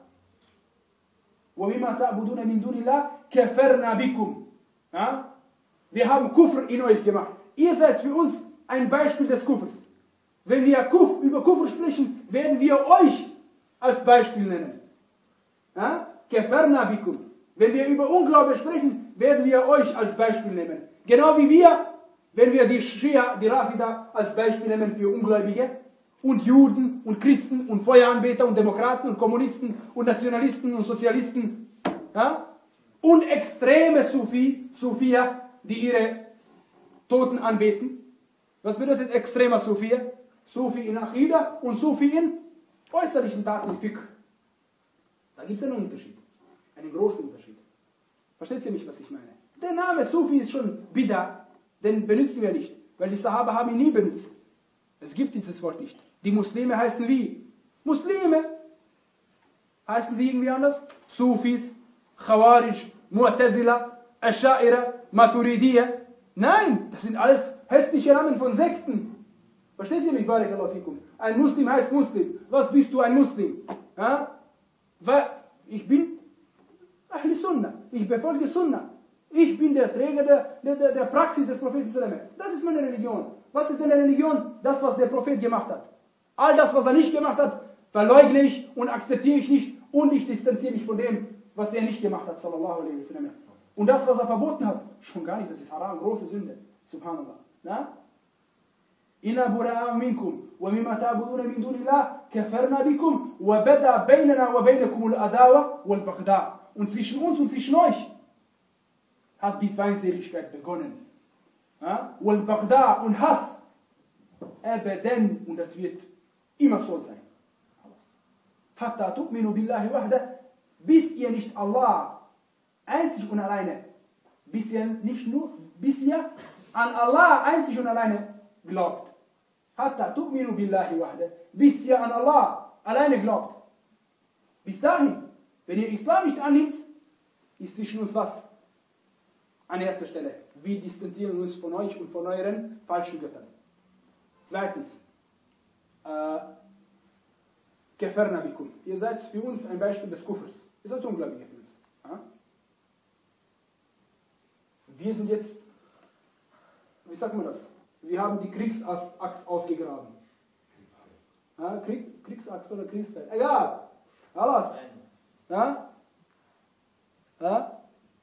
A: وَمِمَّا تَعْبُدُونَ مِن دُونِ اللَّهِ كَفَرْنَا بِكُمْ. Ja? Wir haben Kufr in euch gemacht. Ihr seid für uns ein Beispiel des Kufrs. Wenn wir Kuf, über Kufr sprechen, werden wir euch als Beispiel nennen. Ja? كَفَرْنَا بِكُمْ. Wenn wir über Unglaube sprechen, werden wir euch als Beispiel nehmen. Genau wie wir, wenn wir die Schia, die Rafida als Beispiel nehmen für Ungläubige und Juden und Christen und Feueranbeter und Demokraten und Kommunisten und Nationalisten und Sozialisten, ja? Und extreme Sufi, Sufia, die ihre Toten anbeten. Was bedeutet extremer Sufi? Sufi in Aqidah und Sufi in äußerlichen Taten, in Fiqh. Da gibt es einen Unterschied, einen großen Unterschied. Versteht ihr mich, was ich meine? Der Name Sufi ist schon Bida, den benutzen wir nicht, weil die Sahaba haben ihn nie benutzt. Es gibt dieses Wort nicht. Die Muslime heißen wie? Muslime. Heißen sie irgendwie anders? Sufis, Khawarij, Mu'tazila, Asha'ira, Maturidiyya. Nein, das sind alles hässliche Namen von Sekten. Versteht ihr mich, Barakallahu fikum? Ein Muslim heißt Muslim. Was bist du, ein Muslim? Ja? Ich bin Ahli Sunnah. Ich befolge Sunnah. Ich bin der Träger der, der, der Praxis des Propheten. Das ist meine Religion. Was ist denn eine Religion? Das, was der Prophet gemacht hat. All das, was er nicht gemacht hat, verleugne ich und akzeptiere ich nicht und ich distanziere mich von dem, was er nicht gemacht hat, sallallahu alaihi wasallam. Und das, was er verboten hat, schon gar nicht, das ist Haram, große Sünde, subhanallah. Na? Inna bura'a minkum wa mimma ta'buduna min dunillah kafarna bikum wa bada baynana wa baynakum al-adawa wal baghdha. Und zwischen uns und zwischen euch hat die Feindseligkeit begonnen. Ja? Wal baghdha und Hass. Abadan, und das wird immer so sein. Hatta tu'minu billahi wahda, bis ihr nicht Allah einzig und alleine, bis ihr nicht nur, bis ihr an Allah einzig und alleine glaubt. Hatta tu'minu billahi wahda, bis ihr an Allah alleine glaubt. Bis dahin, wenn ihr Islam nicht annimmt, ist zwischen uns was? An erster Stelle. Wir distanzieren uns von euch und von euren falschen Göttern. Zweitens, Kafarna bikum. Ihr seid für uns ein Beispiel des Kufrs. Ihr seid Ungläubige für uns. Ja? Wir sind jetzt, wie sagt man das? Wir haben die Kriegsachs ausgegraben. Ja, Krieg, Kriegsachs oder Kriegsfeld. Egal. Alles. Ja? Ja?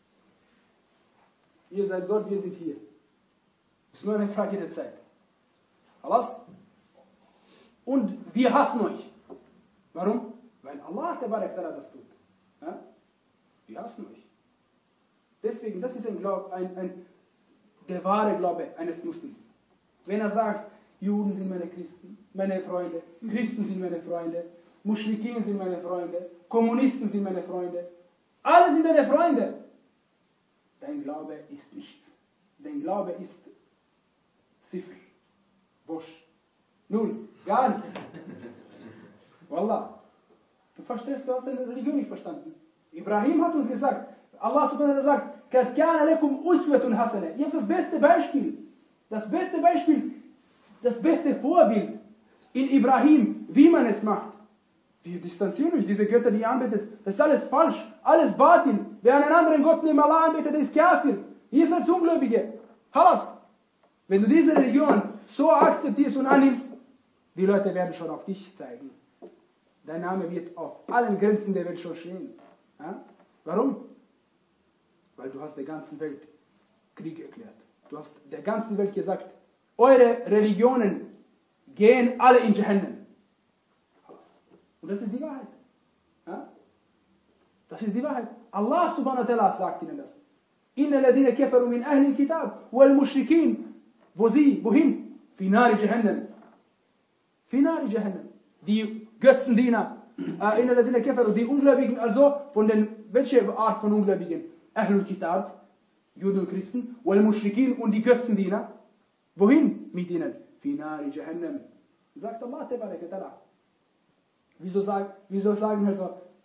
A: Ihr seid dort, wir sind hier. Es ist nur eine Frage der Zeit. Alles. Und wir hassen euch. Warum? Weil Allah das tut. Ja? Wir hassen euch. Deswegen, das ist ein Glaube, ein, ein, der wahre Glaube eines Muslims. Wenn er sagt, Juden sind meine Christen, meine Freunde, Christen sind meine Freunde, Muschrikin sind meine Freunde, Kommunisten sind meine Freunde, alle sind deine Freunde. Dein Glaube ist nichts. Dein Glaube ist Ziffer, Bosch, Null, gar nichts. Wallah, du verstehst, du hast deine Religion nicht verstanden. Ibrahim hat uns gesagt, Allah subhanahu wa ta'ala sagt, Kad kana lakum uswatun hasana. Ihr habt das beste Beispiel, das beste Beispiel, das beste Vorbild in Ibrahim, wie man es macht. Wir distanzieren euch, diese Götter, die ihr anbetet, das ist alles falsch, alles Batil. Wer einen anderen Gott neben Allah anbetet, der ist Kafir. Ihr seid Ungläubige. Halas. Wenn du diese Religion so akzeptierst und annimmst, die Leute werden schon auf dich zeigen. Dein Name wird auf allen Grenzen der Welt schon stehen. Ja? Warum? Weil du hast der ganzen Welt Krieg erklärt. Du hast der ganzen Welt gesagt, eure Religionen gehen alle in Jahannam. Und das ist die Wahrheit. Ja? Das ist die Wahrheit. Allah subhanahu wa ta'ala sagt ihnen das. Inna ladina kafaru min ahli al-kitab wal mushrikin. Wo sie? Wohin? Fi nari Jahannam. Fi nari Jahannam. Die Götzendiener. Inna ladina kafaru, die Ungläubigen, also von den, welche Art von Ungläubigen? Ahlul Kitab, Juden und Christen, wal Mushrikin und die Götzendiener. Wohin mit ihnen? Fi nari Jahannam. Sagt Allah tabaraka ta'ala. Wieso, sag, wieso sagen wir so,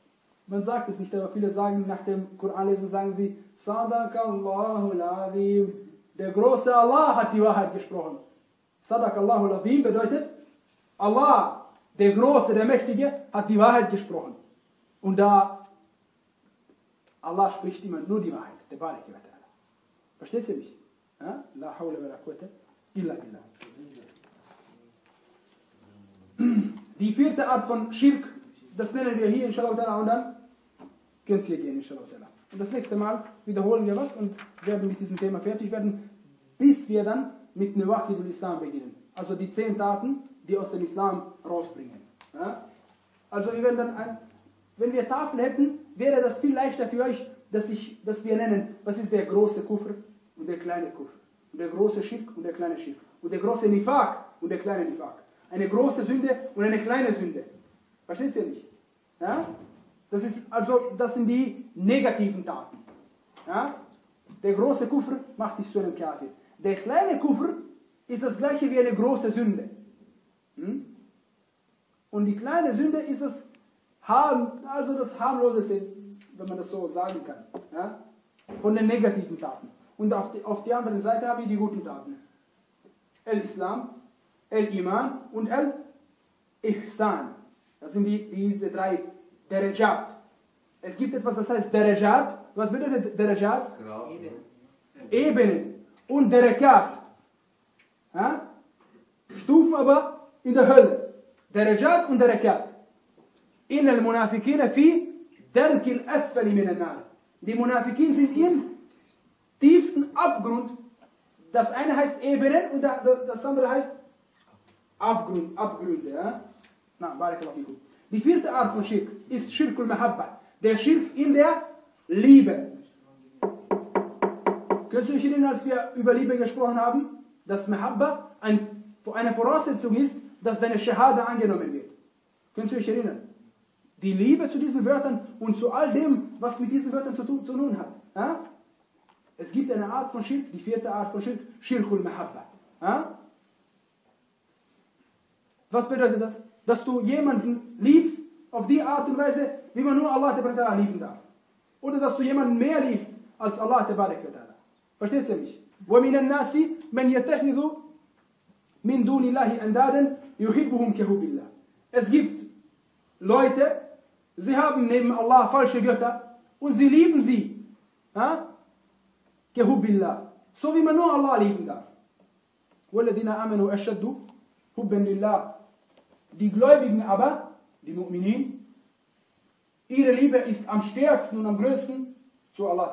A: Man sagt es nicht, aber viele sagen, nach dem Koranlesen sagen sie, Sadaqallahu al-Azim. Der große Allah hat die Wahrheit gesprochen. Sadaqallahu al-Azim bedeutet, Allah, der Große, der Mächtige, hat die Wahrheit gesprochen. Und da Allah spricht immer nur die Wahrheit. Der Barik wa ta'ala. Verstehst du mich? Ja? La hawla wa la quwwata illa billah. Die vierte Art von Schirk, das nennen wir hier inshallah ta'ala und dann können Sie gehen inshallah ta'ala. Und das nächste Mal wiederholen wir was und werden mit diesem Thema fertig werden, bis wir dann mit Nawaqidul Islam beginnen. Also die zehn Taten, die aus dem Islam rausbringen. Ja? Also wir werden dann ein, wenn wir Tafel hätten, wäre das viel leichter für euch, dass, ich, dass wir nennen, was ist der große Kufr und der kleine Kufr. Und der große Schirk und der kleine Schirk. Und der große Nifaq und der kleine Nifaq. Eine große Sünde und eine kleine Sünde. Versteht ihr nicht? Ja? Das, ist, also, das sind die negativen Taten. Ja? Der große Kufr macht dich zu einem Kafir. Der kleine Kufr ist das gleiche wie eine große Sünde. Hm? Und die kleine Sünde ist das, harm, also das harmloseste, wenn man das so sagen kann. Ja? Von den negativen Taten. Und auf die, auf die andere Seite habe ich die guten Taten. El-Islam, El-Iman und El-Ihsan. Das sind die, diese drei Darajat. Es gibt etwas, das heißt Darajat. Was bedeutet Darajat? Ebenen. Und Darakat. Ja? Stufen aber in der Hölle. Darajat und Darakat. In al-Munafiqina fi darkil asfali min al-nar. Die Munafiqin sind im tiefsten Abgrund. Das eine heißt Ebenen und das andere heißt Abgrund, Abgründe. Ja? Na, barakallahu fikum. Die vierte Art von Schirk ist Schirkul Mahabba. Der Schirk in der Liebe. Könnt ihr euch erinnern, als wir über Liebe gesprochen haben, dass Mahabba ein, eine Voraussetzung ist, dass deine Shahada angenommen wird. Könnt ihr euch erinnern? Die Liebe zu diesen Wörtern und zu all dem, was mit diesen Wörtern zu tun, zu tun hat. Ja? Es gibt eine Art von Schirk, die vierte Art von Schirk, Schirkul Mahabba. Ja? Was bedeutet das? Dass du jemanden liebst auf die Art und Weise, wie man nur Allah lieben darf. Oder dass du jemanden mehr liebst als Allah. Versteht ihr mich? وَمِنَ النَّاسِ مَنْ يَتَّخِذُ مِنْ دُونِ اللَّهِ أَنْدَادًا يُحِبُّهُمْ كَحُبِّ اللَّهِ. Es gibt Leute, sie haben neben Allah falsche Götter und sie lieben sie. كَحُبِّ اللَّهِ. So wie man nur Allah lieben darf. وَالَّذِينَ آمَنُوا أَشَّدُّ حُبًّا لِلَّهِ. Die Gläubigen aber, die Mu'minin, ihre Liebe ist am stärksten und am größten zu Allah.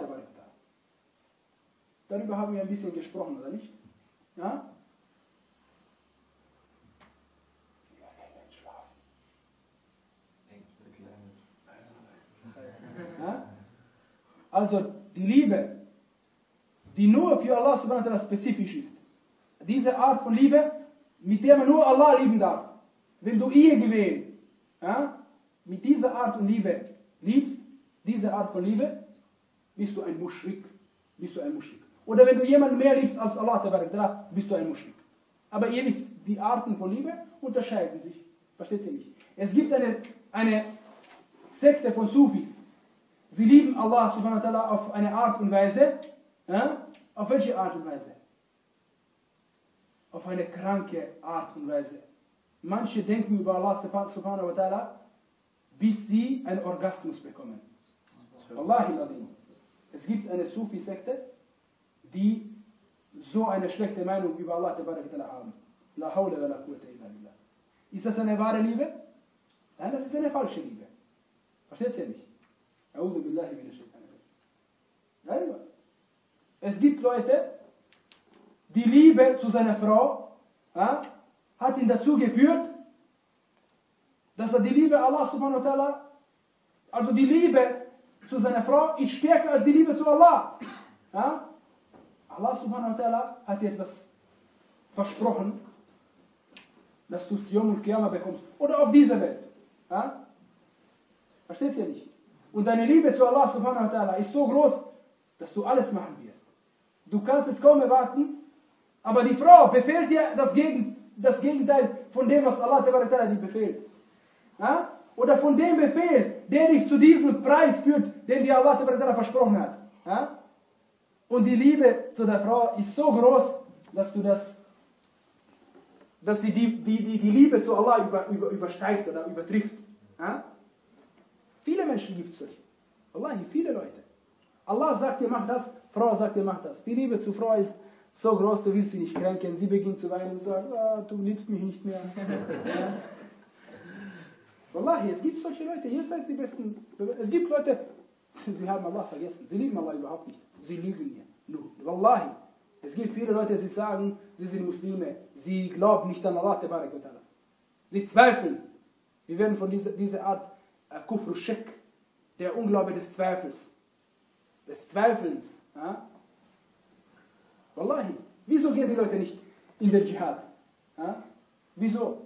A: Darüber haben wir ein bisschen gesprochen, oder nicht? Ja? Ja? Also die Liebe, die nur für Allah subhanahu wa ta'ala spezifisch ist, diese Art von Liebe, mit der man nur Allah lieben darf. Wenn du irgendwen ja, mit dieser Art von Liebe liebst, diese Art von Liebe, bist du ein Muschrik. Bist du ein Muschrik. Oder wenn du jemanden mehr liebst als Allah, bist du ein Muschrik. Aber ihr wisst, die Arten von Liebe unterscheiden sich. Versteht ihr nicht? Es gibt eine, eine Sekte von Sufis. Sie lieben Allah subhanahu wa ta'ala auf eine Art und Weise. Ja? Auf welche Art und Weise? Auf eine kranke Art und Weise. Manche denken über Allah subhanahu wa ta'ala, bis sie einen Orgasmus bekommen. Wallahi al-Azim. Es gibt eine Sufi-Sekte, die so eine schlechte Meinung über Allah haben. La hawla wa la quwwata illa billah. Ist das eine wahre Liebe? Nein, das ist eine falsche Liebe. Versteht ihr nicht? A'udhu billahi minash shaitanir rajim. Es gibt Leute, die Liebe zu seiner Frau ja, hat ihn dazu geführt, dass er die Liebe Allah subhanahu wa ta'ala, also die Liebe zu seiner Frau ist stärker als die Liebe zu Allah. Ja? Allah subhanahu wa ta'ala hat dir etwas versprochen, dass du es Yawm al-Qiyamah bekommst. Oder auf dieser Welt. Ja? Verstehst du ja nicht? Und deine Liebe zu Allah subhanahu wa ta'ala ist so groß, dass du alles machen wirst. Du kannst es kaum erwarten, aber die Frau befehlt dir das, Gegen, das Gegenteil von dem, was Allah dir befehlt. Ja? oder von dem Befehl, der dich zu diesem Preis führt, den dir Allah versprochen hat. Ja? Und die Liebe zu der Frau ist so groß, dass du das, dass sie die, die, die, die Liebe zu Allah über, über, übersteigt oder übertrifft. Ja? Viele Menschen gibt es solche. Wallahi, viele Leute. Allah sagt dir, mach das, Frau sagt dir, mach das. Die Liebe zur Frau ist so groß, du willst sie nicht kränken. Sie beginnt zu weinen und sagt, ah, du liebst mich nicht mehr. Ja? Wallahi, es gibt solche Leute, ihr seid die Besten. Es gibt Leute, sie haben Allah vergessen. Sie lieben Allah überhaupt nicht. Sie lügen mir. Nur. Wallahi. Es gibt viele Leute, die sagen, sie sind Muslime. Sie glauben nicht an Allah. Sie zweifeln. Wir werden von dieser, dieser Art äh, Kufr Shirk, der Unglaube des Zweifels, des Zweifelns. Ja? Wallahi. Wieso gehen die Leute nicht in den Dschihad? Ja? Wieso?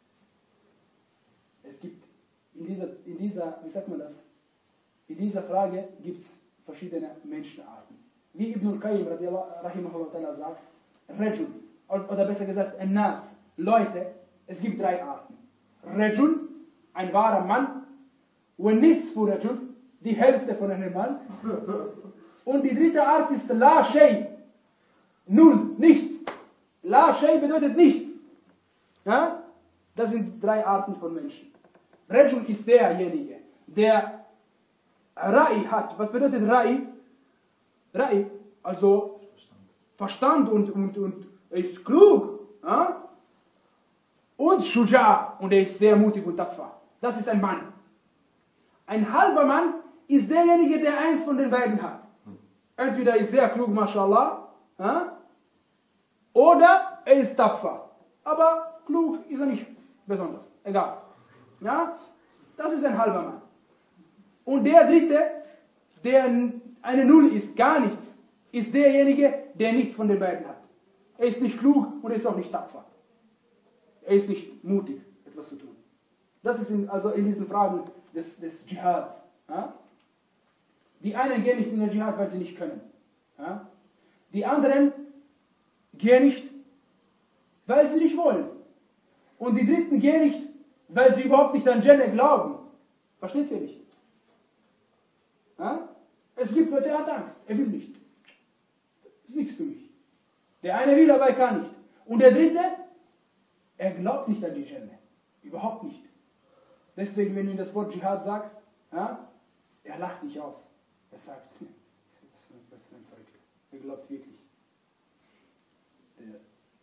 A: Es gibt in dieser, in dieser, wie sagt man das? In dieser Frage gibt es verschiedene Menschenarten. Wie Ibn al-Qayyim rahimahullah sagt, Rajul, oder besser gesagt, An-Nas, Leute, es gibt drei Arten. Rajul, ein wahrer Mann, und Nisfu Rajul, die Hälfte von einem Mann. Und die dritte Art ist La Shay, null, nichts. La Shay bedeutet nichts. Ja? Das sind drei Arten von Menschen. Rajul ist derjenige, der Ra'i hat. Was bedeutet Ra'i? Ra'i, also Verstand und, und, und er ist klug. Ja? Und Shuja, und er ist sehr mutig und tapfer. Das ist ein Mann. Ein halber Mann ist derjenige, der eins von den beiden hat. Entweder ist sehr klug, mashallah, ja? Oder er ist tapfer. Aber klug ist er nicht besonders. Egal. Ja? Das ist ein halber Mann. Und der dritte, der eine Null ist, gar nichts, ist derjenige, der nichts von den beiden hat. Er ist nicht klug und er ist auch nicht tapfer. Er ist nicht mutig, etwas zu tun. Das ist in, also in diesen Fragen des, des Dschihads. Ja? Die einen gehen nicht in den Dschihad, weil sie nicht können. Ja? Die anderen gehen nicht, weil sie nicht wollen. Und die Dritten gehen nicht, weil sie überhaupt nicht an Jannah glauben. Versteht ihr nicht? Ja? Es gibt Leute, der hat Angst. Er will nicht. Das ist nichts für mich. Der eine will, aber er kann nicht. Und der Dritte, er glaubt nicht an die Jannah. Überhaupt nicht. Deswegen, wenn du das Wort Dschihad sagst, ja, er lacht dich aus. Er sagt, was für ein, was für ein Verrückter. Er glaubt wirklich. Der,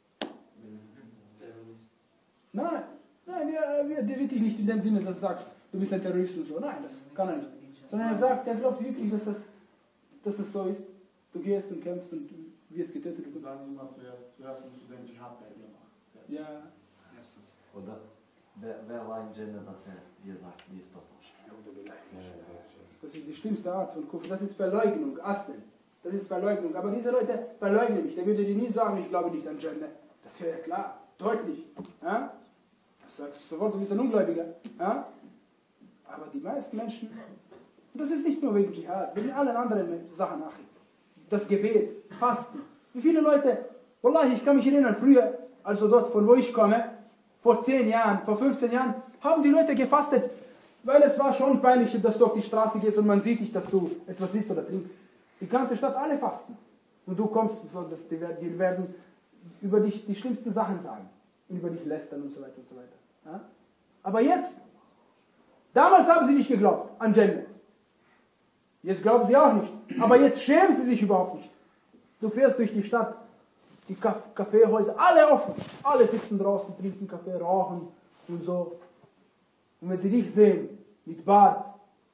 A: nein, nein, er, er, der wirklich nicht in dem Sinne, dass du sagst, du bist ein Terrorist und so. Nein, das kann er nicht. Sondern er sagt, er glaubt wirklich, dass das, dass das so ist. Du gehst und kämpfst und wirst getötet.
I: Wir sagen immer zuerst, zuerst musst du den Dschihad bei dir machen.
A: Ja.
J: Oder wer, wer war in Jannah, dass er dir sagt, wie ist das?
A: Das ist die schlimmste Art von Kufr. Das ist Verleugnung, Asteln. Das ist Verleugnung. Aber diese Leute verleugnen nicht. Der würde dir nie sagen, ich glaube nicht an Jannah. Das wäre klar, deutlich. Ja? Das sagst du sofort, du bist ein Ungläubiger. Ja? Aber die meisten Menschen, und das ist nicht nur wegen Dschihad, wegen allen anderen Sachen nach. Das Gebet, Fasten. Wie viele Leute, Wallahi, ich kann mich erinnern, früher, also dort, von wo ich komme, vor zehn Jahren, vor fünfzehn Jahren, haben die Leute gefastet, weil es war schon peinlich, dass du auf die Straße gehst und man sieht nicht, dass du etwas isst oder trinkst. Die ganze Stadt, alle fasten. Und du kommst, die werden über dich die schlimmsten Sachen sagen. Über dich lästern und so weiter und so weiter. Ja? Aber jetzt, damals haben sie nicht geglaubt an Jannah. Jetzt glauben sie auch nicht. Aber jetzt schämen sie sich überhaupt nicht. Du fährst durch die Stadt, die Kaffeehäuser, alle offen. Alle sitzen draußen, trinken Kaffee, rauchen und so. Und wenn sie dich sehen, mit Bart,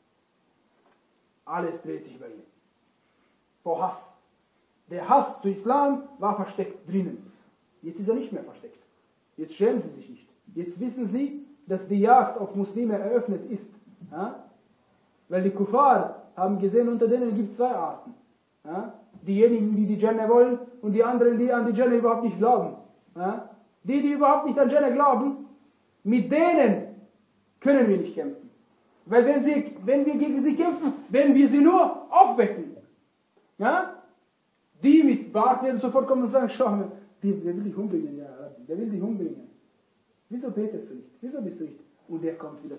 A: alles dreht sich bei ihnen. Vor Hass. Der Hass zu Islam war versteckt drinnen. Jetzt ist er nicht mehr versteckt. Jetzt schämen sie sich nicht. Jetzt wissen sie, dass die Jagd auf Muslime eröffnet ist. Ja? Weil die Kuffar haben gesehen, unter denen gibt es zwei Arten. Ja? Diejenigen, die die Jannah wollen und die anderen, die an die Jannah überhaupt nicht glauben. Ja? Die, die überhaupt nicht an Jannah glauben, mit denen können wir nicht kämpfen. Weil wenn, sie, wenn wir gegen sie kämpfen, werden wir sie nur aufwecken. Ja? Die mit Bart werden sofort kommen und sagen, schau mal, der will dich umbringen, ja, der will dich umbringen. Wieso betest du nicht? Wieso bist du nicht? Und der kommt wieder zurück.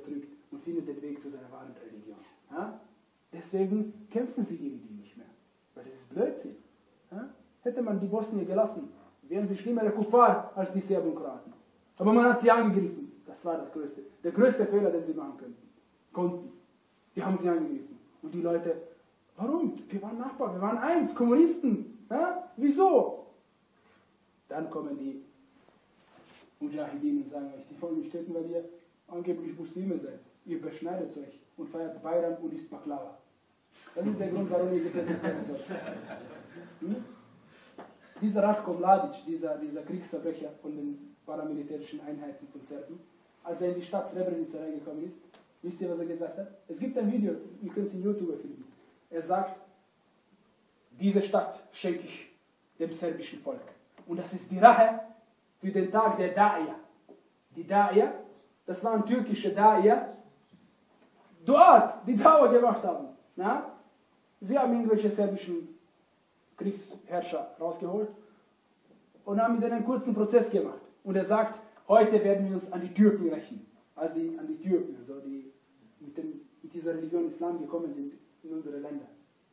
A: und findet den Weg zu seiner wahren Religion. Ja? Deswegen kämpfen sie gegen die nicht mehr. Weil das ist Blödsinn. Ja? Hätte man die Bosnier gelassen, wären sie schlimmere Kuffar als die Serben und Kroaten. Aber man hat sie angegriffen. Das war das größte, der größte Fehler, den sie machen könnten. Konnten. Die haben sie angegriffen. Und die Leute, warum? Wir waren Nachbarn, wir waren eins, Kommunisten. Ja? Wieso? Dann kommen die Mujahideen und sagen euch, die wollen mich töten, weil ihr angeblich Muslime seid. Ihr beschneidet euch und feiert Bayram und isst Baklava. Das ist der Grund, warum ihr getötet werden sollt. Hm? Dieser Ratko Mladic, dieser, dieser Kriegsverbrecher von den paramilitärischen Einheiten von Serben, als er in die Stadt Srebrenica reingekommen ist, wisst ihr, was er gesagt hat? Es gibt ein Video, ihr könnt es in YouTube finden. Er sagt, diese Stadt schenke ich dem serbischen Volk. Und das ist die Rache für den Tag der Da'iyah. Die Da'iyah, das waren türkische Da'iyah, dort die Dauer gemacht haben. Na? Sie haben irgendwelche serbischen Kriegsherrscher rausgeholt und haben mit denen einen kurzen Prozess gemacht. Und er sagt, heute werden wir uns an die Türken rächen. Also an die Türken, also die mit, dem, mit dieser Religion Islam gekommen sind in unsere Länder.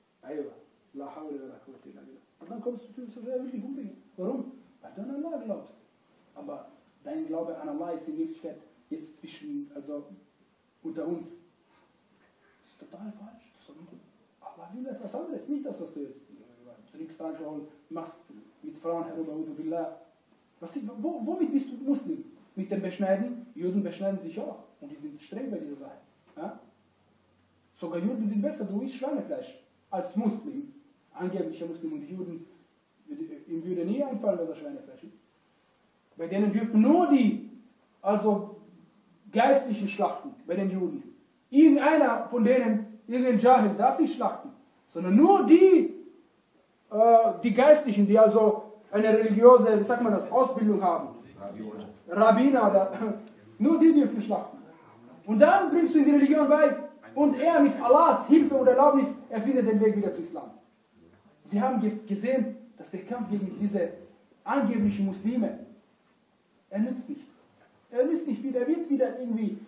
A: Und dann kommst du zu wirklich umbringen. Warum? Weil du an Allah glaubst. Aber dein Glaube an Allah ist in Wirklichkeit jetzt zwischen, also unter uns. Das ist total falsch. Allah will etwas anderes, nicht das, was du jetzt trinkst, anschauen, machst mit Frauen herum, was, wo, womit bist du Muslim? Mit dem Beschneiden? Juden beschneiden sich auch. Und die sind streng bei dieser Sache. Ja? Sogar Juden sind besser, du isst Schweinefleisch als Muslim. Angeblicher Muslim und Juden, ihm würde nie einfallen, dass er Schweinefleisch ist. Bei denen dürfen nur die, also geistlichen schlachten, bei den Juden. Irgendeiner von denen, irgendein Jahil darf nicht schlachten, sondern nur die, äh, die Geistlichen, die also eine religiöse, wie sagt man das, Ausbildung haben. Rabbiner. Rabbiner, oder, nur die dürfen schlachten. Und dann bringst du in die Religion bei und er mit Allahs Hilfe und Erlaubnis erfindet den Weg wieder zu Islam. Sie haben ge gesehen, dass der Kampf gegen diese angeblichen Muslime, er nützt nicht. Er nützt nicht wieder, er wird wieder irgendwie,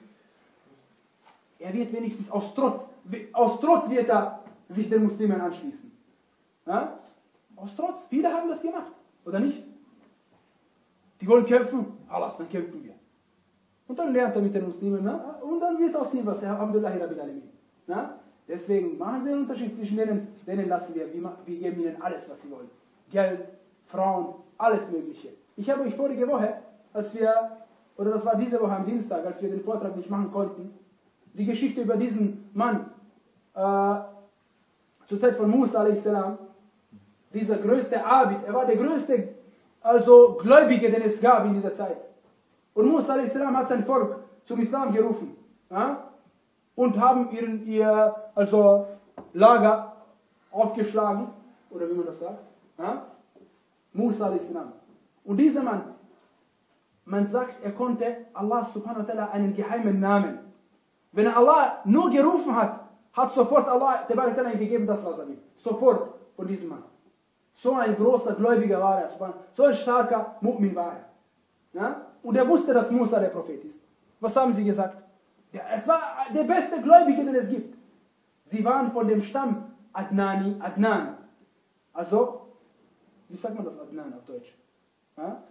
A: er wird wenigstens aus Trotz, aus Trotz wird er sich den Muslimen anschließen. Ja? Aus Trotz, viele haben das gemacht, oder nicht? Die wollen kämpfen, Allah, dann kämpfen wir. Und dann lernt er mit den Muslimen, na? Und dann wird aus ihm was, Alhamdulillah Rabbil Alamin. Na? Deswegen machen Sie einen Unterschied zwischen denen, denen lassen wir, wir, wir geben ihnen alles, was sie wollen. Geld, Frauen, alles Mögliche. Ich habe euch vorige Woche, als wir, oder das war diese Woche am Dienstag, als wir den Vortrag nicht machen konnten, die Geschichte über diesen Mann, äh, zur Zeit von Musa a s, dieser größte Abid, er war der größte, also Gläubige, den es gab in dieser Zeit. Und Musa a s hat sein Volk zum Islam gerufen. Ja? Und haben ihren, ihr also Lager aufgeschlagen, oder wie man das sagt. Ja? Musa a s. Und dieser Mann, man sagt, er konnte Allah subhanahu wa ta'ala einen geheimen Namen. Wenn er Allah nur gerufen hat, hat sofort Allah ihm gegeben, das was er will. Sofort von diesem Mann. So ein großer Gläubiger war er, so ein starker Mu'min war er. Ja? Und er wusste, dass Musa der Prophet ist. Was haben sie gesagt? Der, es war der beste Gläubige, den es gibt. Sie waren von dem Stamm Adnani, Adnan. Also, wie sagt man das Adnan auf Deutsch? Ja?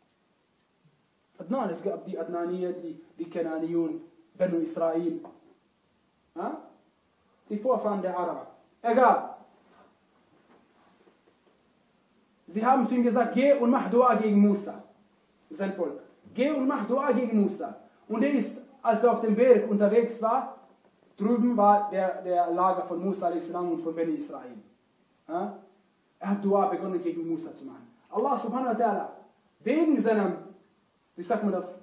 A: Adnan, es gab die Adnanier, die, die Kenaniyun, Benu Israel. Ja? Die Vorfahren der Araber. Egal. Sie haben zu ihm gesagt, geh und mach Dua gegen Musa. Sein Volk. Geh und mach Dua gegen Musa. Und er ist, als er auf dem Berg unterwegs war, drüben war der, der Lager von Musa a s und von Beni Israel. Ja? Er hat Dua begonnen gegen Musa zu machen. Allah subhanahu wa ta'ala, wegen seinem, wie sagt man das?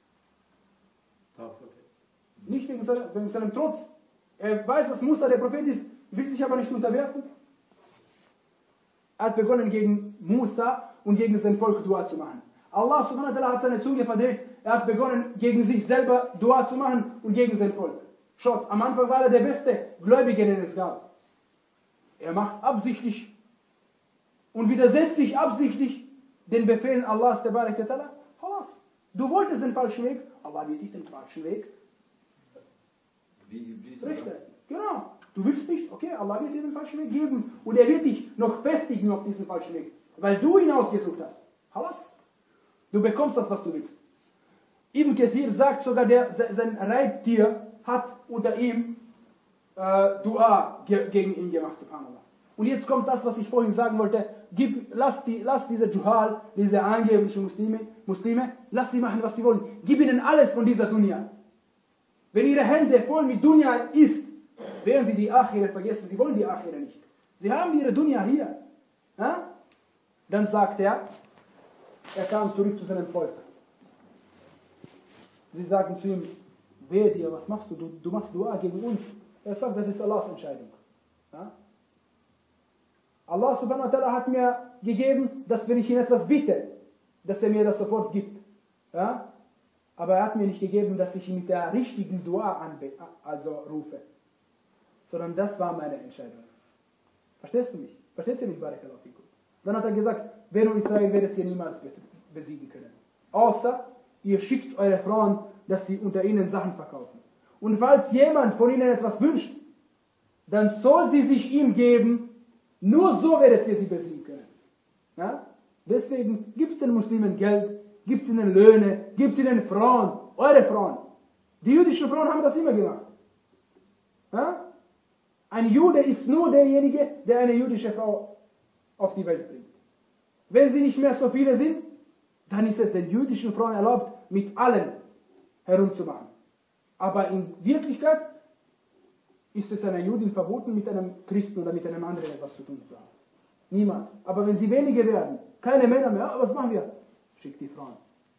A: Nicht wegen seinem, wegen seinem Trotz. Er weiß, dass Musa der Prophet ist, will sich aber nicht unterwerfen. Er hat begonnen gegen Musa und gegen sein Volk Dua zu machen. Allah subhanahu wa ta'ala hat seine Zunge verdreht. Er hat begonnen gegen sich selber Dua zu machen und gegen sein Volk. Schaut, am Anfang war er der beste Gläubige, den es gab. Er macht absichtlich und widersetzt sich absichtlich den Befehlen Allahs tabarak wa ta'ala. Du wolltest den falschen Weg, Allah wird dich den falschen Weg
G: Wie Iblis.
A: Richtig, genau. Du willst nicht, okay, Allah wird dir den falschen Weg geben und er wird dich noch festigen auf diesen falschen Weg, weil du ihn ausgesucht hast. Halas. Du bekommst das, was du willst. Ibn Kathir sagt sogar, der, sein Reittier hat unter ihm äh, Dua ge gegen ihn gemacht, subhanallah. Und jetzt kommt das, was ich vorhin sagen wollte. Gib, lass, die, lass diese Juhal, diese angeblichen Muslime, Muslime, lass sie machen, was sie wollen. Gib ihnen alles von dieser Dunya. Wenn ihre Hände voll mit Dunya ist, werden sie die Akhira vergessen. Sie wollen die Akhira nicht. Sie haben ihre Dunya hier. Ja? Dann sagt er, er kam zurück zu seinem Volk. Sie sagen zu ihm, wehe dir, was machst du? du? Du machst Dua gegen uns. Er sagt, das ist Allahs Entscheidung. Ja? Allah subhanahu wa ta'ala hat mir gegeben, dass wenn ich ihn etwas bitte, dass er mir das sofort gibt. Ja? Aber er hat mir nicht gegeben, dass ich ihn mit der richtigen Dua anbe also rufe. Sondern das war meine Entscheidung. Verstehst du mich? Verstehst du mich, Barakallahu fikum? Dann hat er gesagt, Benu Israel werdet ihr niemals besiegen können. Außer ihr schickt eure Frauen, dass sie unter ihnen Sachen verkaufen. Und falls jemand von ihnen etwas wünscht, dann soll sie sich ihm geben. Nur so werdet ihr sie besiegen können. Ja? Deswegen gibt es den Muslimen Geld, gibt es ihnen Löhne, gibt es ihnen Frauen, eure Frauen. Die jüdischen Frauen haben das immer gemacht. Ja? Ein Jude ist nur derjenige, der eine jüdische Frau auf die Welt bringt. Wenn sie nicht mehr so viele sind, dann ist es den jüdischen Frauen erlaubt, mit allen herumzumachen. Aber in Wirklichkeit ist es einer Judin verboten, mit einem Christen oder mit einem anderen etwas zu tun zu haben. Niemals. Aber wenn sie wenige werden, keine Männer mehr, was machen wir? Schickt die Frauen.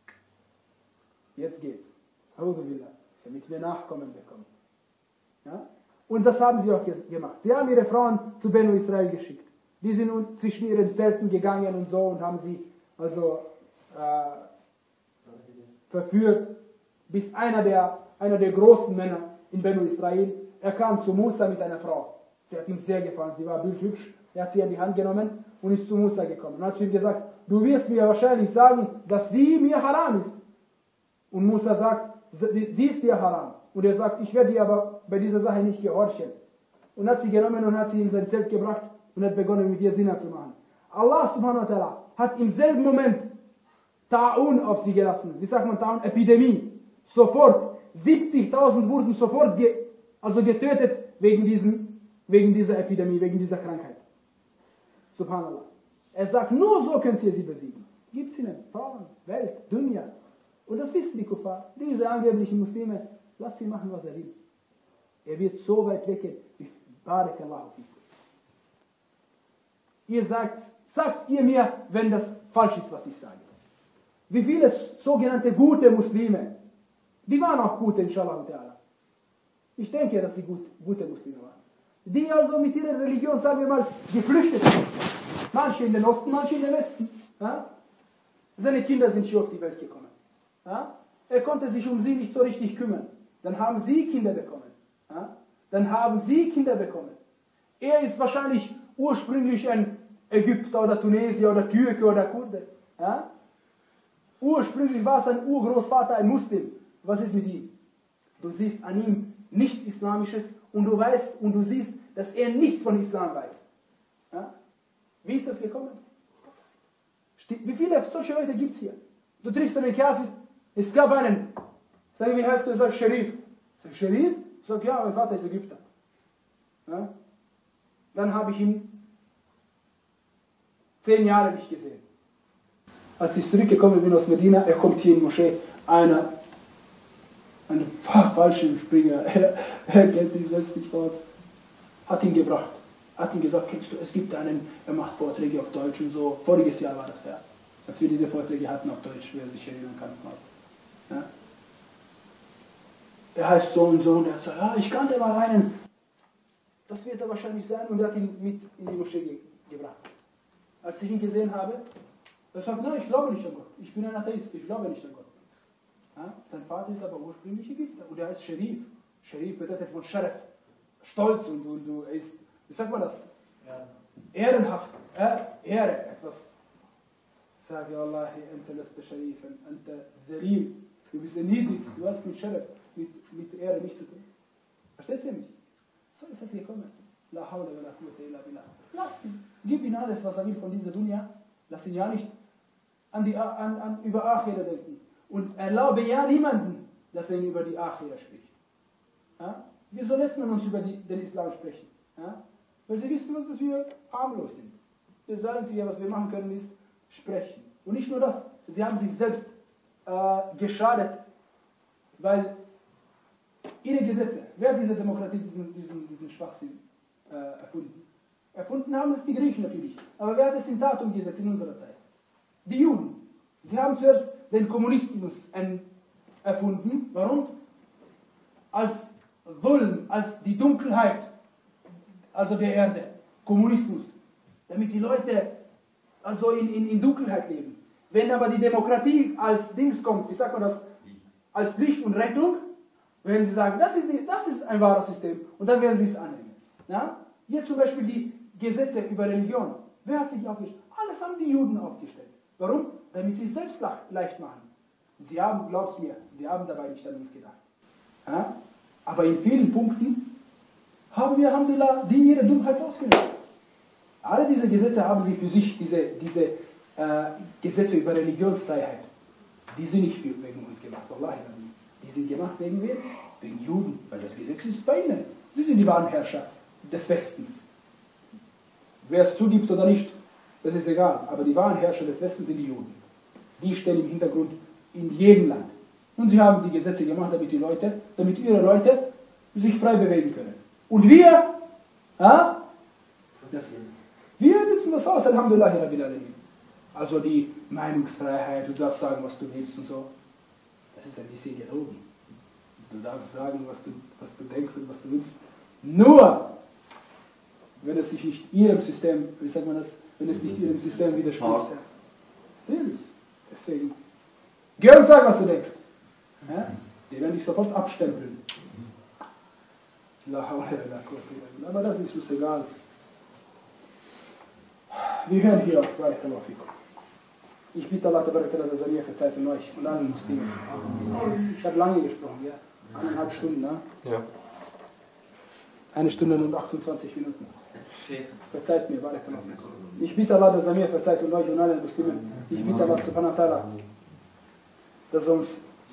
A: Jetzt geht's. Damit wir Nachkommen bekommen. Ja? Und das haben sie auch gemacht. Sie haben ihre Frauen zu Benu Israel geschickt. Die sind nun zwischen ihren Zelten gegangen und so und haben sie also äh, verführt, bis einer der, einer der großen Männer in Benu Israel, er kam zu Musa mit einer Frau. Sie hat ihm sehr gefallen, sie war bildhübsch. Er hat sie an die Hand genommen und ist zu Musa gekommen. Und hat zu ihm gesagt, du wirst mir wahrscheinlich sagen, dass sie mir haram ist. Und Musa sagt, sie ist dir haram. Und er sagt, ich werde dir aber bei dieser Sache nicht gehorchen. Und hat sie genommen und hat sie in sein Zelt gebracht und hat begonnen mit ihr Zina zu machen. Allah subhanahu wa ta'ala hat im selben Moment Ta'un auf sie gelassen. Wie sagt man Ta'un? Epidemie. Sofort. siebzigtausend wurden sofort ge also getötet wegen, diesem, wegen dieser Epidemie, wegen dieser Krankheit. Subhanallah. Er sagt, nur so könnt ihr sie besiegen. Gibt ihnen Frauen, Welt, Dunya. Und das wissen die Kuffar. Diese angeblichen Muslime, lass sie machen, was er will. Er wird so weit weggehen, wie Barakallahu fikum. Ihr sagt, sagt ihr mir, wenn das falsch ist, was ich sage. Wie viele sogenannte gute Muslime, die waren auch gute, inshallah. Ich denke, dass sie gut, gute Muslime waren. Die also mit ihrer Religion, sagen wir mal, geflüchtet sind. Manche in den Osten, manche in den Westen. Ja? Seine Kinder sind hier auf die Welt gekommen. Ja? Er konnte sich um sie nicht so richtig kümmern. Dann haben sie Kinder bekommen. Ja? Dann haben sie Kinder bekommen. Er ist wahrscheinlich ursprünglich ein Ägypter oder Tunesier oder Türke oder Kurde. Ja? Ursprünglich war sein Urgroßvater ein Muslim. Was ist mit ihm? Du siehst an ihm nichts Islamisches und du weißt und du siehst, dass er nichts von Islam weiß. Ja? Wie ist das gekommen? Wie viele solche Leute gibt es hier? Du triffst einen Kafir, es gab einen, sag, wie heißt du? Er sagt Sharif. Sag, Sharif? Sag, ja, mein Vater ist Ägypter. Ja? Dann habe ich ihn zehn Jahre nicht gesehen. Als ich zurückgekommen bin aus Medina, er kommt hier in die Moschee, einer, ein falscher Springer, er, er kennt sich selbst nicht aus, hat ihn gebracht, hat ihm gesagt, kennst du, es gibt einen, er macht Vorträge auf Deutsch und so, voriges Jahr war das, ja, als wir diese Vorträge hatten auf Deutsch, wer sich erinnern kann. Ja. Er heißt so und so und er sagt, ja, ich kannte mal einen, das wird er wahrscheinlich sein, und er hat ihn mit in die Moschee ge gebracht. Als ich ihn gesehen habe, er sagt, nein, ich glaube nicht an Gott, ich bin ein Atheist, ich glaube nicht an Gott. Ja? Sein Vater ist aber ursprünglich Ägypter und er heißt Sharif. Sharif bedeutet von Sharaf, Stolz, und, und, und er ist, wie sagt man das? Ja. Ehrenhaft, äh, Ehre, etwas. Sage Allah, ente lasta Sharifan, ente Dhalil. Du bist erniedrigt, du hast mit Sharaf, mit, mit Ehre nichts zu tun. Versteht ihr mich? So ist es gekommen. La hawla wa la quwwata illa billah. Lass ihn. Gib ihm alles, was er will von dieser Dunya. Lass ihn ja nicht an die, an, an, über Akhira denken. Und erlaube ja niemanden, dass er ihn über die Akhira spricht. Ja? Wieso lässt man uns über die, den Islam sprechen? Ja? Weil sie wissen, dass wir harmlos sind. Das Einzige, was wir machen können, ist sprechen. Und nicht nur das, sie haben sich selbst äh, geschadet, weil ihre Gesetze, wer hat diese Demokratie, diesen, diesen, diesen Schwachsinn äh, erfunden? Erfunden haben es die Griechen natürlich. Aber wer hat es in Tat umgesetzt in unserer Zeit? Die Juden. Sie haben zuerst den Kommunismus erfunden. Warum? Als Wollen, als die Dunkelheit, also der Erde. Kommunismus. Damit die Leute also in, in, in Dunkelheit leben. Wenn aber die Demokratie als Dings kommt, wie sagt man das? Als Licht und Rettung, werden sie sagen, das ist, die, das ist ein wahres System. Und dann werden sie es annehmen. Ja? Hier zum Beispiel die Gesetze über Religion. Wer hat sich aufgestellt? Alles haben die Juden aufgestellt. Warum? Damit sie es selbst leicht machen. Sie haben, glaubst mir, sie haben dabei nicht an uns gedacht. Ja? Aber in vielen Punkten haben wir, Alhamdulillah, die ihre Dummheit ausgenutzt. Alle diese Gesetze haben sie für sich, diese, diese äh, Gesetze über Religionsfreiheit, die sind nicht wegen uns gemacht. Wallahi, die sind gemacht wegen wen? Wegen Juden, weil das Gesetz ist bei ihnen. Sie sind die wahren Herrscher des Westens. Wer es zugibt oder nicht, das ist egal. Aber die wahren Herrscher des Westens sind die Juden. Die stehen im Hintergrund in jedem Land. Und sie haben die Gesetze gemacht, damit die Leute, damit ihre Leute sich frei bewegen können. Und wir, ja, das, wir nutzen das aus, Alhamdulillah, Rabbil Alamin. Also die Meinungsfreiheit, du darfst sagen, was du willst und so. Das ist ein bisschen gelogen. Du darfst sagen, was du, was du denkst und was du willst. Nur, wenn es sich nicht ihrem System, wie sagt man das, wenn es nicht ihrem System widerspricht. Natürlich. Deswegen, geh und sag, was du denkst. Ja? Die werden dich sofort abstempeln. Aber das ist uns egal. Wir hören hier auf. Barakallahu fikum. Ich bitte Allah, dass er mir verzeiht und euch und allen Muslimen. Ich habe lange gesprochen, ja? Eineinhalb Stunden, ne?
K: Ja.
A: Eine Stunde und achtundzwanzig Minuten. Verzeiht mir, Barakallahu fikum. Ich bitte Allah, dass er mir verzeiht und euch und allen Muslimen. Ich bitte Allah subhanahu wa ta'ala, dass er uns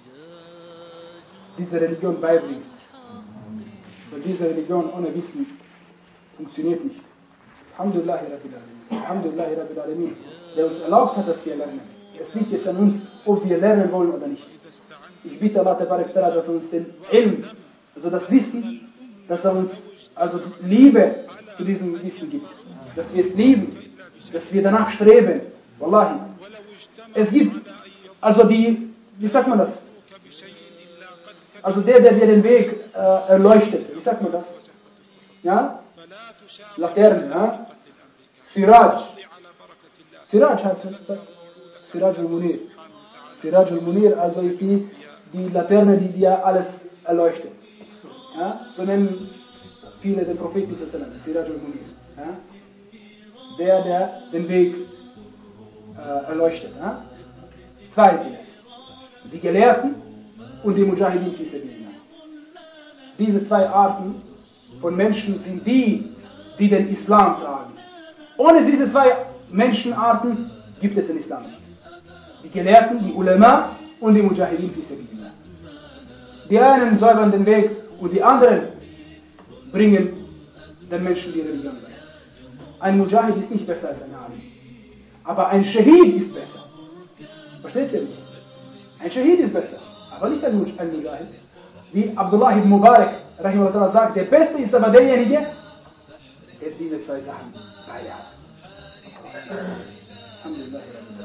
A: diese Religion beibringt. Weil diese Religion ohne Wissen funktioniert nicht. Alhamdulillah, Rabbil Alamin. Alhamdulillah, Rabbil Alamin, der uns erlaubt hat, dass wir lernen. Es liegt jetzt an uns, ob wir lernen wollen oder nicht. Ich bitte Allah, dass er uns den Ilm, also das Wissen, dass er uns also Liebe zu diesem Wissen gibt. Dass wir es lieben, dass wir danach streben. Wallahi. Es gibt, also die, wie sagt man das? Also der, der dir den Weg äh, erleuchtet. Wie sagt man das? Ja? Laterne, ja? Siraj. Siraj heißt das. Siraj al-Munir. Siraj al-Munir, also ist die, die Laterne, die dir alles erleuchtet. Ja? So nennen viele den Propheten Siraj al-Munir. Ja? Der, der den Weg äh, erleuchtet. Ja? Zwei sind es. Die Gelehrten und die Mujahideen fi sabilillah. Diese zwei Arten von Menschen sind die, die den Islam tragen. Ohne diese zwei Menschenarten gibt es den Islam nicht. Die Gelehrten, die Ulama und die Mujahideen fi sabilillah. Die einen säubern den Weg und die anderen bringen den Menschen die Religion bei. Ein Mujahid ist nicht besser als ein Ali. Aber ein Shahid ist besser. Versteht ihr nicht? Ein Shahid ist besser. Aber nicht ein Mujahid. Wie Abdullah ibn Mubarak rahimahullah sagt, der Beste ist aber derjenige, der diese zwei Sachen beide hat. Alhamdulillah.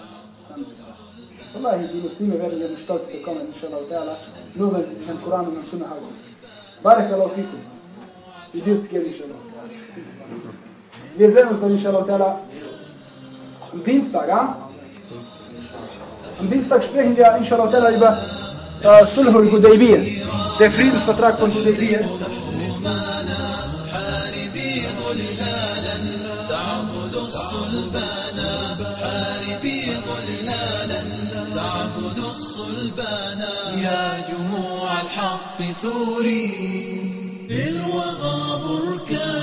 A: Wallahi, die Muslime werden ihren Stolz bekommen, inshallah, nur wenn sie sich an Koran und an Sunnah halten. Barakallahu fikum. Wie wir es gehen, inshallah. Wir sehen uns dann, inshallah, am Dienstag, ja? Am Dienstag sprechen wir, inshallah, über äh, Sulh al-Hudaybiyah, der Friedensvertrag von Hudaybiyah.
F: يا جموع الحق ثوري للوغى بركان